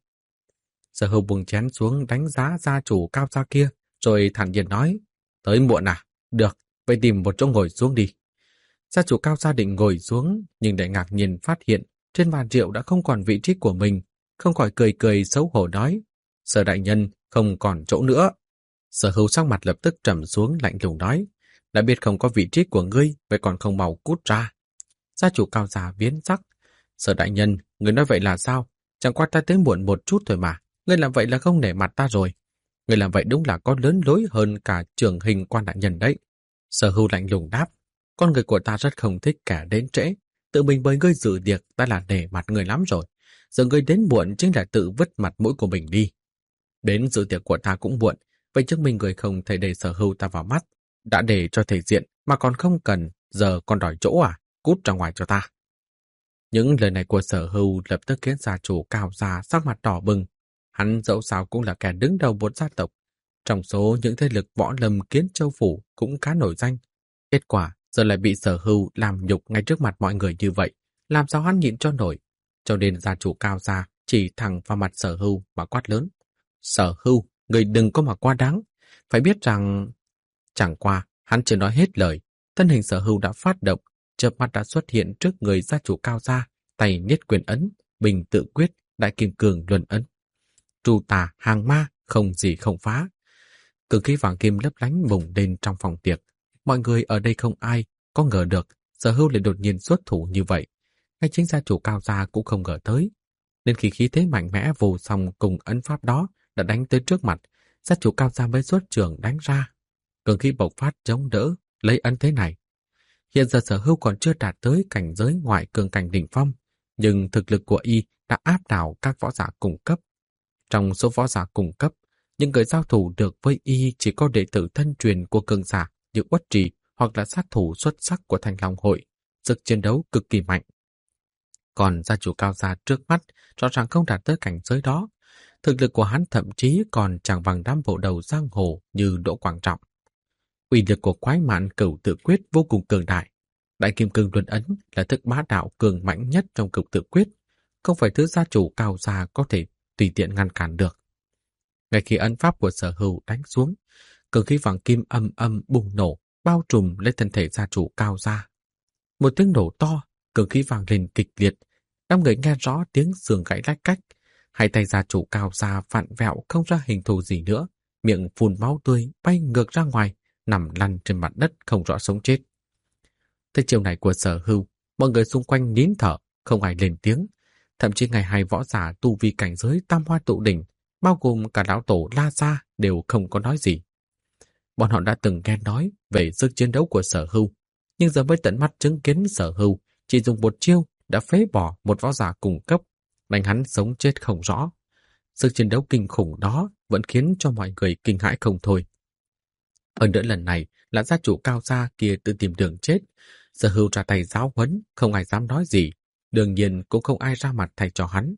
Sở Hưu buông chén xuống đánh giá gia chủ Cao Gia kia, rồi thản nhiên nói, tới muộn à? Được, vậy tìm một chỗ ngồi xuống đi. Gia chủ Cao Gia định ngồi xuống, nhưng lại ngạc nhiên phát hiện trên bàn rượu đã không còn vị trí của mình, không khỏi cười cười xấu hổ nói, Sở đại nhân không còn chỗ nữa. Sở Hưu sắc mặt lập tức trầm xuống lạnh lùng nói, đã biết không có vị trí của ngươi, vậy còn không mau cút ra. Gia chủ Cao Gia biến sắc, Sở đại nhân, ngươi nói vậy là sao? Chẳng qua ta tới muộn một chút thôi mà, ngươi làm vậy là không nể mặt ta rồi. Ngươi làm vậy đúng là có lớn lối hơn cả trưởng hình quan đại nhân đấy. Sở Hưu lạnh lùng đáp, con người của ta rất không thích kẻ đến trễ, tự mình bởi ngươi dự tiệc đã là nể mặt người lắm rồi. Giờ ngươi đến muộn chính là tự vứt mặt mũi của mình đi. Đến dự tiệc của ta cũng muộn, vậy chứng minh người không thể để Sở Hưu ta vào mắt. Đã để cho thể diện mà còn không cần, giờ còn đòi chỗ à? Cút ra ngoài cho ta. Những lời này của Sở Hưu lập tức khiến gia chủ Cao Gia sắc mặt đỏ bừng. Hắn dẫu sao cũng là kẻ đứng đầu một gia tộc. Trong số những thế lực võ lâm Kiến Châu Phủ cũng khá nổi danh. Kết quả giờ lại bị Sở Hưu làm nhục ngay trước mặt mọi người như vậy. Làm sao hắn nhịn cho nổi? Cho nên gia chủ Cao Gia chỉ thẳng vào mặt Sở Hưu mà quát lớn. Sở Hưu, người đừng có mà quá đáng. Phải biết rằng... Chẳng qua, hắn chưa nói hết lời. Thân hình Sở Hưu đã phát động, chớp mắt đã xuất hiện trước người gia chủ Cao Gia, tay niết quyền ấn, bình tự quyết, đại kim cương luân ấn. Tru tà hàng ma, không gì không phá. Cực khí vàng kim lấp lánh bùng lên trong phòng tiệc. Mọi người ở đây không ai có ngờ được Sở Hưu lại đột nhiên xuất thủ như vậy. Ngay chính gia chủ Cao Gia cũng không ngờ tới. Nên khi khí thế mạnh mẽ vô song cùng ấn pháp đó đã đánh tới trước mặt, gia chủ Cao Gia mới xuất trường đánh ra. Cường khí bộc phát chống đỡ, lấy ấn thế này. Hiện giờ Sở Hưu còn chưa đạt tới cảnh giới ngoại cường cảnh đỉnh phong, nhưng thực lực của y đã áp đảo các võ giả cùng cấp. Trong số võ giả cùng cấp, những người giao thủ được với y chỉ có đệ tử thân truyền của cường giả như Uất Trì hoặc là sát thủ xuất sắc của Thanh Long Hội, sức chiến đấu cực kỳ mạnh. Còn gia chủ Cao Gia trước mắt rõ ràng không đạt tới cảnh giới đó. Thực lực của hắn thậm chí còn chẳng bằng đám bộ đầu giang hồ như Đỗ Quảng Trọng. Uy lực của quái mạn cửu tự quyết vô cùng cường đại. Đại kim cương luân ấn là thức bá đạo cường mạnh nhất trong cửu tự quyết, không phải thứ gia chủ Cao Gia có thể tùy tiện ngăn cản được. Ngay khi ấn pháp của Sở Hưu đánh xuống, cường khí vàng kim âm âm bùng nổ, bao trùm lên thân thể gia chủ Cao Gia. Một tiếng nổ to, cường khí vang lên kịch liệt, đám người nghe rõ tiếng xương gãy lách cách. Hai tay gia chủ Cao Gia vặn vẹo không ra hình thù gì nữa, miệng phun máu tươi bay ngược ra ngoài, nằm lăn trên mặt đất không rõ sống chết. Thế chiều này của Sở Hưu, mọi người xung quanh nín thở, không ai lên tiếng. Thậm chí ngày hai võ giả tu vi cảnh giới tam hoa tụ đỉnh, bao gồm cả lão tổ La Gia đều không có nói gì. Bọn họ đã từng nghe nói về sức chiến đấu của Sở Hưu, nhưng giờ mới tận mắt chứng kiến Sở Hưu chỉ dùng một chiêu đã phế bỏ một võ giả cùng cấp, đánh hắn sống chết không rõ. Sức chiến đấu kinh khủng đó vẫn khiến cho mọi người kinh hãi không thôi. Hơn nữa lần này là gia chủ Cao Gia kia tự tìm đường chết. Sở Hưu ra tay giáo huấn, không ai dám nói gì. Đương nhiên cũng không ai ra mặt thay cho hắn.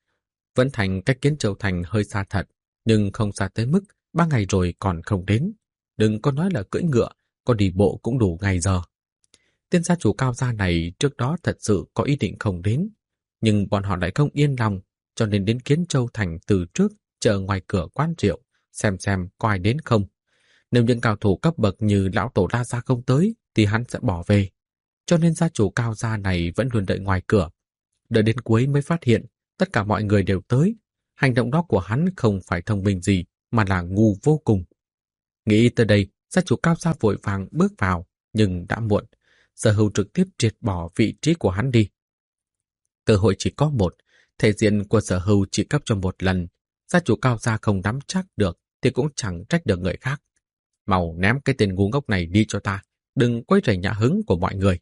Vân Thành cách Kiến Châu Thành hơi xa thật, nhưng không xa tới mức 3 ngày rồi còn không đến. Đừng có nói là cưỡi ngựa, có đi bộ cũng đủ ngày giờ. Tên gia chủ Cao Gia này trước đó thật sự có ý định không đến, nhưng bọn họ lại không yên lòng, cho nên đến Kiến Châu Thành từ trước, chờ ngoài cửa quán rượu, xem có ai đến không. Nếu những cao thủ cấp bậc như lão tổ La Gia không tới, thì hắn sẽ bỏ về. Cho nên gia chủ Cao Gia này vẫn luôn đợi ngoài cửa. Đợi đến cuối mới phát hiện, tất cả mọi người đều tới. Hành động đó của hắn không phải thông minh gì, mà là ngu vô cùng. Nghĩ tới đây, gia chủ Cao Gia vội vàng bước vào, nhưng đã muộn. Sở Hưu trực tiếp triệt bỏ vị trí của hắn đi. Cơ hội chỉ có một, Thể diện của Sở Hưu chỉ cấp cho một lần, gia chủ Cao gia không nắm chắc được thì cũng chẳng trách được người khác. Mau ném cái tên ngu ngốc này đi cho ta, đừng quấy rầy nhã hứng của mọi người.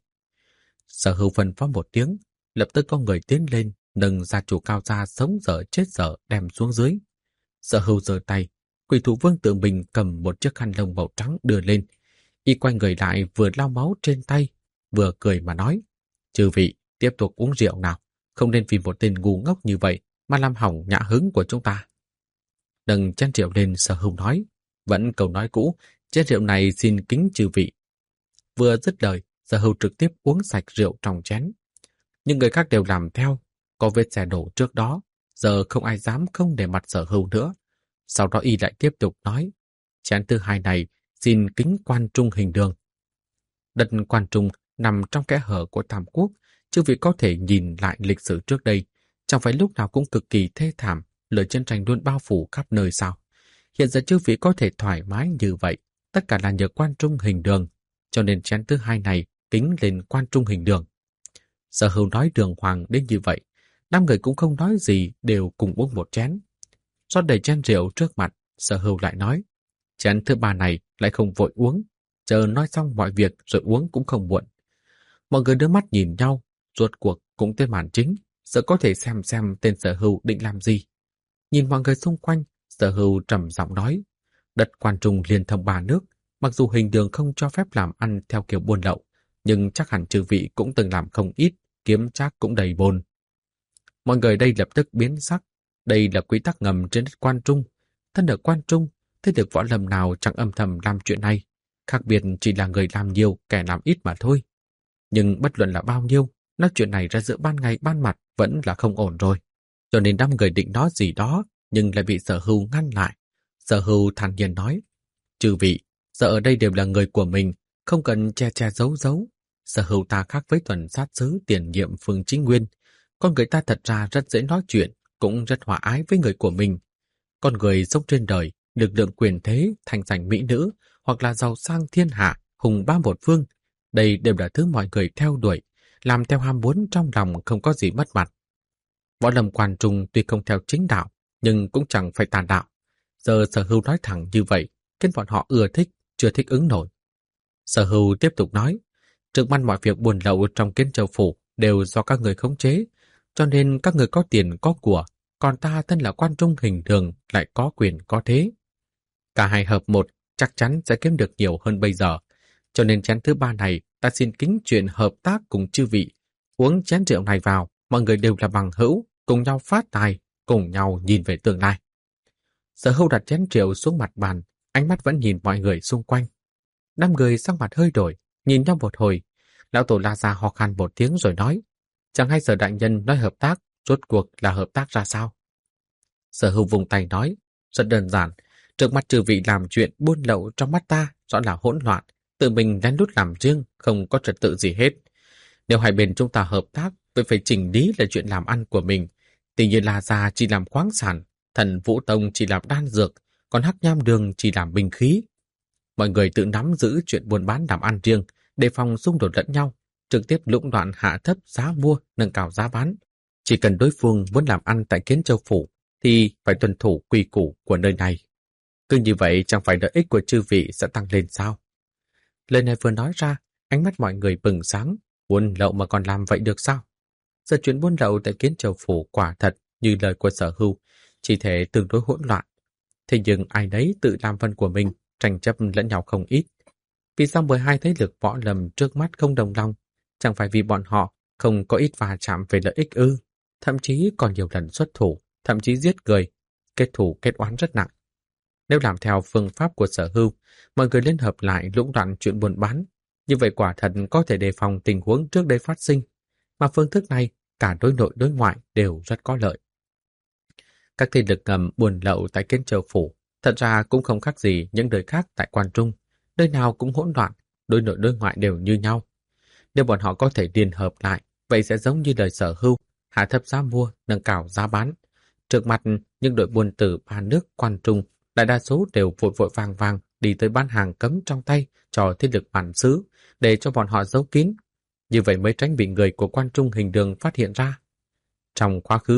Sở Hưu phân phó một tiếng, lập tức có người tiến lên, nâng gia chủ Cao gia sống dở chết dở đem xuống dưới. Sở Hưu giơ tay, Quỷ Thủ Vương tự mình cầm một chiếc khăn lông màu trắng đưa lên. Y quay người lại vừa lau máu trên tay, vừa cười mà nói: "Chư vị, tiếp tục uống rượu nào, không nên vì một tên ngu ngốc như vậy mà làm hỏng nhã hứng của chúng ta." Nâng chén rượu lên, Sở Hưu nói, vẫn câu nói cũ, chén rượu này xin kính chư vị. Vừa dứt lời, Sở Hưu trực tiếp uống sạch rượu trong chén. Nhưng người khác đều làm theo, có vết xe đổ trước đó, giờ không ai dám không để mặt Sở Hưu nữa. Sau đó y lại tiếp tục nói, chén thứ hai này xin kính Quan Trung Hình Đường. Đất Quan Trung nằm trong kẽ hở của Tam Quốc, chư vị có thể nhìn lại lịch sử trước đây, chẳng phải lúc nào cũng cực kỳ thê thảm, lửa chiến tranh luôn bao phủ khắp nơi sao? Hiện giờ chư vị có thể thoải mái như vậy, tất cả là nhờ Quan Trung Hình Đường, cho nên chén thứ hai này kính lên Quan Trung Hình Đường. Sở Hưu nói đường hoàng đến như vậy, năm người cũng không nói gì, đều cùng uống một chén. Rót đầy chén rượu trước mặt, Sở Hưu lại nói, chén thứ ba này lại không vội uống, chờ nói xong mọi việc rồi uống cũng không muộn. Mọi người đưa mắt nhìn nhau, rốt cuộc cũng tới màn chính, sợ có thể xem tên Sở Hưu định làm gì. Nhìn mọi người xung quanh, Sở Hưu trầm giọng nói, đất Quan Trung liên thông ba nước, mặc dù Hình Đường không cho phép làm ăn theo kiểu buôn lậu, nhưng chắc hẳn chư vị cũng từng làm không ít, kiếm trác cũng đầy bồn. Mọi người đây lập tức biến sắc, đây là quy tắc ngầm trên đất Quan Trung. Thân ở Quan Trung, thế lực võ lâm nào chẳng âm thầm làm chuyện này, khác biệt chỉ là người làm nhiều, kẻ làm ít mà thôi. Nhưng bất luận là bao nhiêu, nói chuyện này ra giữa ban ngày ban mặt vẫn là không ổn rồi. Cho nên năm người định nói gì đó, nhưng lại bị Sở Hưu ngăn lại. Sở Hưu thản nhiên nói, chư vị, giờ ở đây đều là người của mình, không cần che che giấu giấu. Sở Hưu ta khác với tuần sát sứ tiền nhiệm Phương Chính Nguyên. Con người ta thật ra rất dễ nói chuyện, cũng rất hòa ái với người của mình. Con người sống trên đời, lực lượng quyền thế, thành danh mỹ nữ, hoặc là giàu sang thiên hạ, hùng bá một phương, đây đều là thứ mọi người theo đuổi, làm theo ham muốn trong lòng không có gì mất mặt. Võ lâm Quan Trung tuy không theo chính đạo, nhưng cũng chẳng phải tà đạo. Giờ Sở Hưu nói thẳng như vậy, khiến bọn họ ưa thích, chưa thích ứng nổi. Sở Hưu tiếp tục nói, trước mắt mọi việc buôn lậu trong Kiến Châu phủ đều do các người khống chế, cho nên các người có tiền có của, còn ta thân là Quan Trung Hình Đường lại có quyền có thế. Cả hai hợp một chắc chắn sẽ kiếm được nhiều hơn bây giờ, cho nên chén thứ ba này ta xin kính chuyện hợp tác cùng chư vị. Uống chén rượu này vào, mọi người đều là bằng hữu, cùng nhau phát tài, cùng nhau nhìn về tương lai. Sở Hưu đặt chén rượu xuống mặt bàn, ánh mắt vẫn nhìn mọi người xung quanh. Năm người sắc mặt hơi đổi, nhìn nhau một hồi. Lão Tổ La Gia ho khan một tiếng rồi nói, chẳng hay Sở đại nhân nói hợp tác, rốt cuộc là hợp tác ra sao? Sở Hưu vùng tay nói, rất đơn giản, trước mắt chư vị làm chuyện buôn lậu trong mắt ta rõ là hỗn loạn, tự mình lén lút làm riêng, không có trật tự gì hết. Nếu hai bên chúng ta hợp tác, vậy phải chỉnh lý là chuyện làm ăn của mình. Tỷ như La Gia chỉ làm khoáng sản, Thần Vũ Tông chỉ làm đan dược, còn Hắc Nham Đường chỉ làm binh khí. Mọi người tự nắm giữ chuyện buôn bán làm ăn riêng, đề phòng xung đột lẫn nhau, trực tiếp lũng đoạn hạ thấp giá mua, nâng cao giá bán. Chỉ cần đối phương muốn làm ăn tại Kiến Châu phủ, thì phải tuân thủ quy củ của nơi này. Cứ như vậy chẳng phải lợi ích của chư vị sẽ tăng lên sao? Lời này vừa nói ra, ánh mắt mọi người bừng sáng, buôn lậu mà còn làm vậy được sao? Giờ chuyện buôn lậu tại Kiến Châu phủ quả thật như lời của Sở Hưu, chỉ thể tương đối hỗn loạn. Thế nhưng ai đấy tự làm phần của mình, tranh chấp lẫn nhau không ít. Vì sao 12 thế lực võ lâm trước mắt không đồng lòng? Chẳng phải vì bọn họ không có ít va chạm về lợi ích ư? Thậm chí còn nhiều lần xuất thủ, thậm chí giết người, kết thù kết oán rất nặng. Nếu làm theo phương pháp của Sở Hưu, mọi người liên hợp lại lũng đoạn chuyện buôn bán, như vậy quả thật có thể đề phòng tình huống trước đây phát sinh, mà phương thức này cả đối nội đối ngoại đều rất có lợi. Các thế lực ngầm buôn lậu tại Kiến Châu phủ thật ra cũng không khác gì những nơi khác tại Quan Trung, nơi nào cũng hỗn loạn, đối nội đối ngoại đều như nhau. Nếu bọn họ có thể liên hợp lại, vậy sẽ giống như lời Sở Hưu, hạ thấp giá mua, nâng cao giá bán. Trước mặt những đội buôn từ ba nước Quan Trung, đại đa số đều vội vội vàng vàng đi tới bán hàng cấm trong tay cho thế lực bản xứ để cho bọn họ giấu kín. Như vậy mới tránh bị người của Quan Trung Hình Đường phát hiện ra. Trong quá khứ,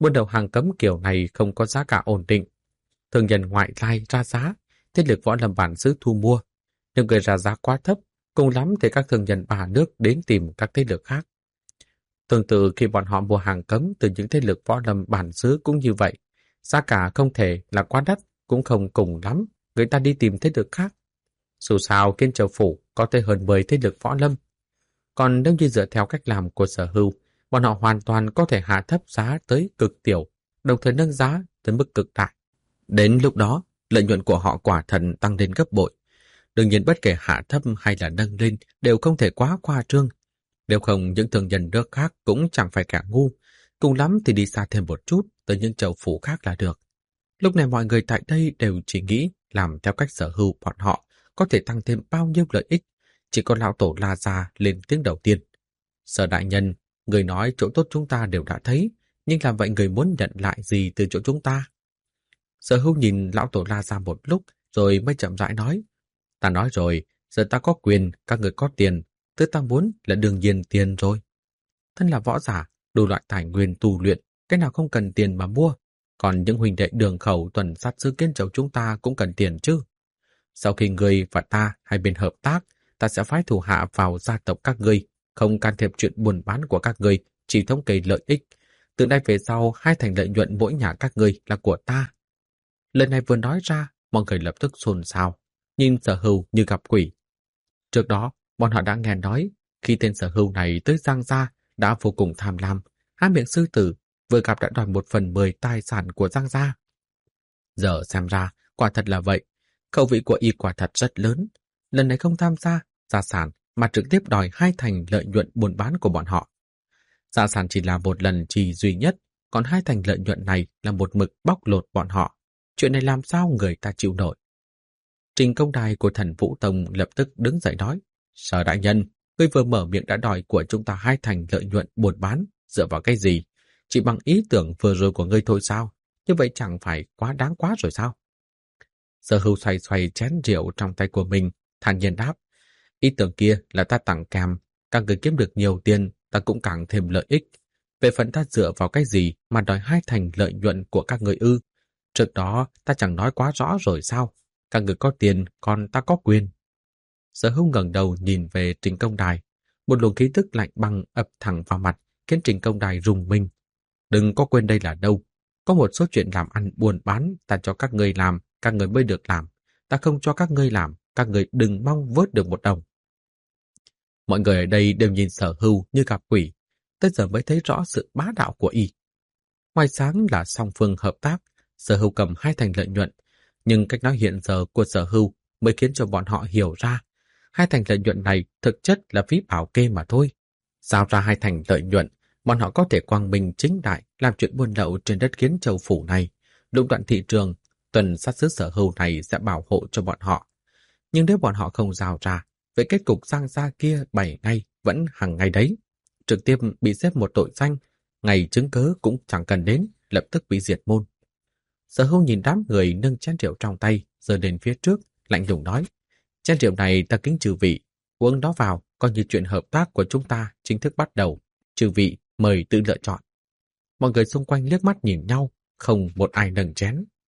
Buôn đầu hàng cấm kiểu này không có giá cả ổn định. Thương nhân ngoại lai ra giá, thế lực võ lâm bản xứ thu mua. Nếu người ra giá quá thấp, cùng lắm thì các thương nhân ba nước đến tìm các thế lực khác. Tương tự khi bọn họ mua hàng cấm từ những thế lực võ lâm bản xứ cũng như vậy. Giá cả không thể là quá đắt, cũng không cùng lắm, người ta đi tìm thế lực khác. Dù sao Kiên Châu Phủ có tới hơn 10 thế lực võ lâm. Còn nếu như dựa theo cách làm của Sở Hưu, bọn họ hoàn toàn có thể hạ thấp giá tới cực tiểu, đồng thời nâng giá tới mức cực đại. Đến lúc đó, lợi nhuận của họ quả thần tăng lên gấp bội. Đương nhiên bất kể hạ thấp hay là nâng lên đều không thể quá khoa trương. Nếu không những thương nhân nước khác cũng chẳng phải kẻ ngu, cùng lắm thì đi xa thêm một chút tới những châu phủ khác là được. Lúc này mọi người tại đây đều chỉ nghĩ làm theo cách Sở Hưu bọn họ có thể tăng thêm bao nhiêu lợi ích. Chỉ có lão tổ La Gia lên tiếng đầu tiên. Sở đại nhân, người nói chỗ tốt chúng ta đều đã thấy, nhưng làm vậy người muốn nhận lại gì từ chỗ chúng ta? Sở Hưu nhìn lão tổ La Gia một lúc rồi mới chậm rãi nói. Ta nói rồi, giờ ta có quyền, các người có tiền, thứ ta muốn là đương nhiên tiền rồi. Thân là võ giả, đủ loại tài nguyên tu luyện, cái nào không cần tiền mà mua. Còn những huynh đệ đường khẩu tuần sát sứ Kiên Châu chúng ta cũng cần tiền chứ. Sau khi người và ta hai bên hợp tác, ta sẽ phái thủ hạ vào gia tộc các ngươi, không can thiệp chuyện buôn bán của các ngươi, chỉ thống kê lợi ích. Từ nay về sau, 2 thành lợi nhuận mỗi nhà các ngươi là của ta. Lời này vừa nói ra, mọi người lập tức xôn xao, nhìn Sở Hưu như gặp quỷ. Trước đó, bọn họ đã nghe nói, khi tên Sở Hưu này tới Giang Gia đã vô cùng tham lam, há miệng sư tử, vừa gặp đã đòi 1/10 tài sản của Giang Gia. Giờ xem ra, quả thật là vậy. Khẩu vị của y quả thật rất lớn. Lần này không tham gia sản mà trực tiếp đòi 2 thành lợi nhuận buôn bán của bọn họ. Gia sản chỉ là một lần chỉ duy nhất, còn 2 thành lợi nhuận này là một mực bóc lột bọn họ. Chuyện này làm sao người ta chịu nổi? Trình công đài của Thần Vũ Tông lập tức đứng dậy nói, Sở đại nhân, ngươi vừa mở miệng đã đòi của chúng ta 2 thành lợi nhuận buôn bán, dựa vào cái gì? Chỉ bằng ý tưởng vừa rồi của ngươi thôi sao? Như vậy chẳng phải quá đáng quá rồi sao? Sở Hưu xoay xoay chén rượu trong tay của mình, thản nhiên đáp, ý tưởng kia là ta tặng kèm, càng người kiếm được nhiều tiền, ta cũng càng thêm lợi ích. Về phần ta dựa vào cái gì mà đòi 2 thành lợi nhuận của các người ư? Trước đó ta chẳng nói quá rõ rồi sao? Các người có tiền, còn ta có quyền. Sở Hưu ngẩng đầu nhìn về Trình Công Đài, một luồng khí tức lạnh băng ập thẳng vào mặt, khiến Trình Công Đài rùng mình. Đừng có quên đây là đâu. Có một số chuyện làm ăn buôn bán ta cho các ngươi làm, các người mới được làm. Ta không cho các ngươi làm, các người đừng mong vớt được một đồng. Mọi người ở đây đều nhìn Sở Hưu như gặp quỷ, tới giờ mới thấy rõ sự bá đạo của y. Ngoài sáng là song phương hợp tác, Sở Hưu cầm 2 thành lợi nhuận, nhưng cách nói hiện giờ của Sở Hưu mới khiến cho bọn họ hiểu ra 2 thành lợi nhuận này thực chất là phí bảo kê mà thôi. Giao ra 2 thành lợi nhuận, bọn họ có thể quang minh chính đại làm chuyện buôn lậu trên đất Kiến Châu phủ này, lũng đoạn thị trường, tuần sát sứ Sở Hưu này sẽ bảo hộ cho bọn họ. Nhưng nếu bọn họ không giao ra, vậy kết cục Giang Gia kia 7 ngày vẫn hàng ngày đấy, trực tiếp bị xếp một tội danh, ngày chứng cớ cũng chẳng cần đến, lập tức bị diệt môn. Sở Hưu nhìn đám người nâng chén rượu trong tay, giơ lên phía trước, lạnh lùng nói, chén rượu này ta kính chư vị, uống đó vào, coi như chuyện hợp tác của chúng ta chính thức bắt đầu. Chư vị mời tự lựa chọn. Mọi người xung quanh liếc mắt nhìn nhau, không một ai nâng chén.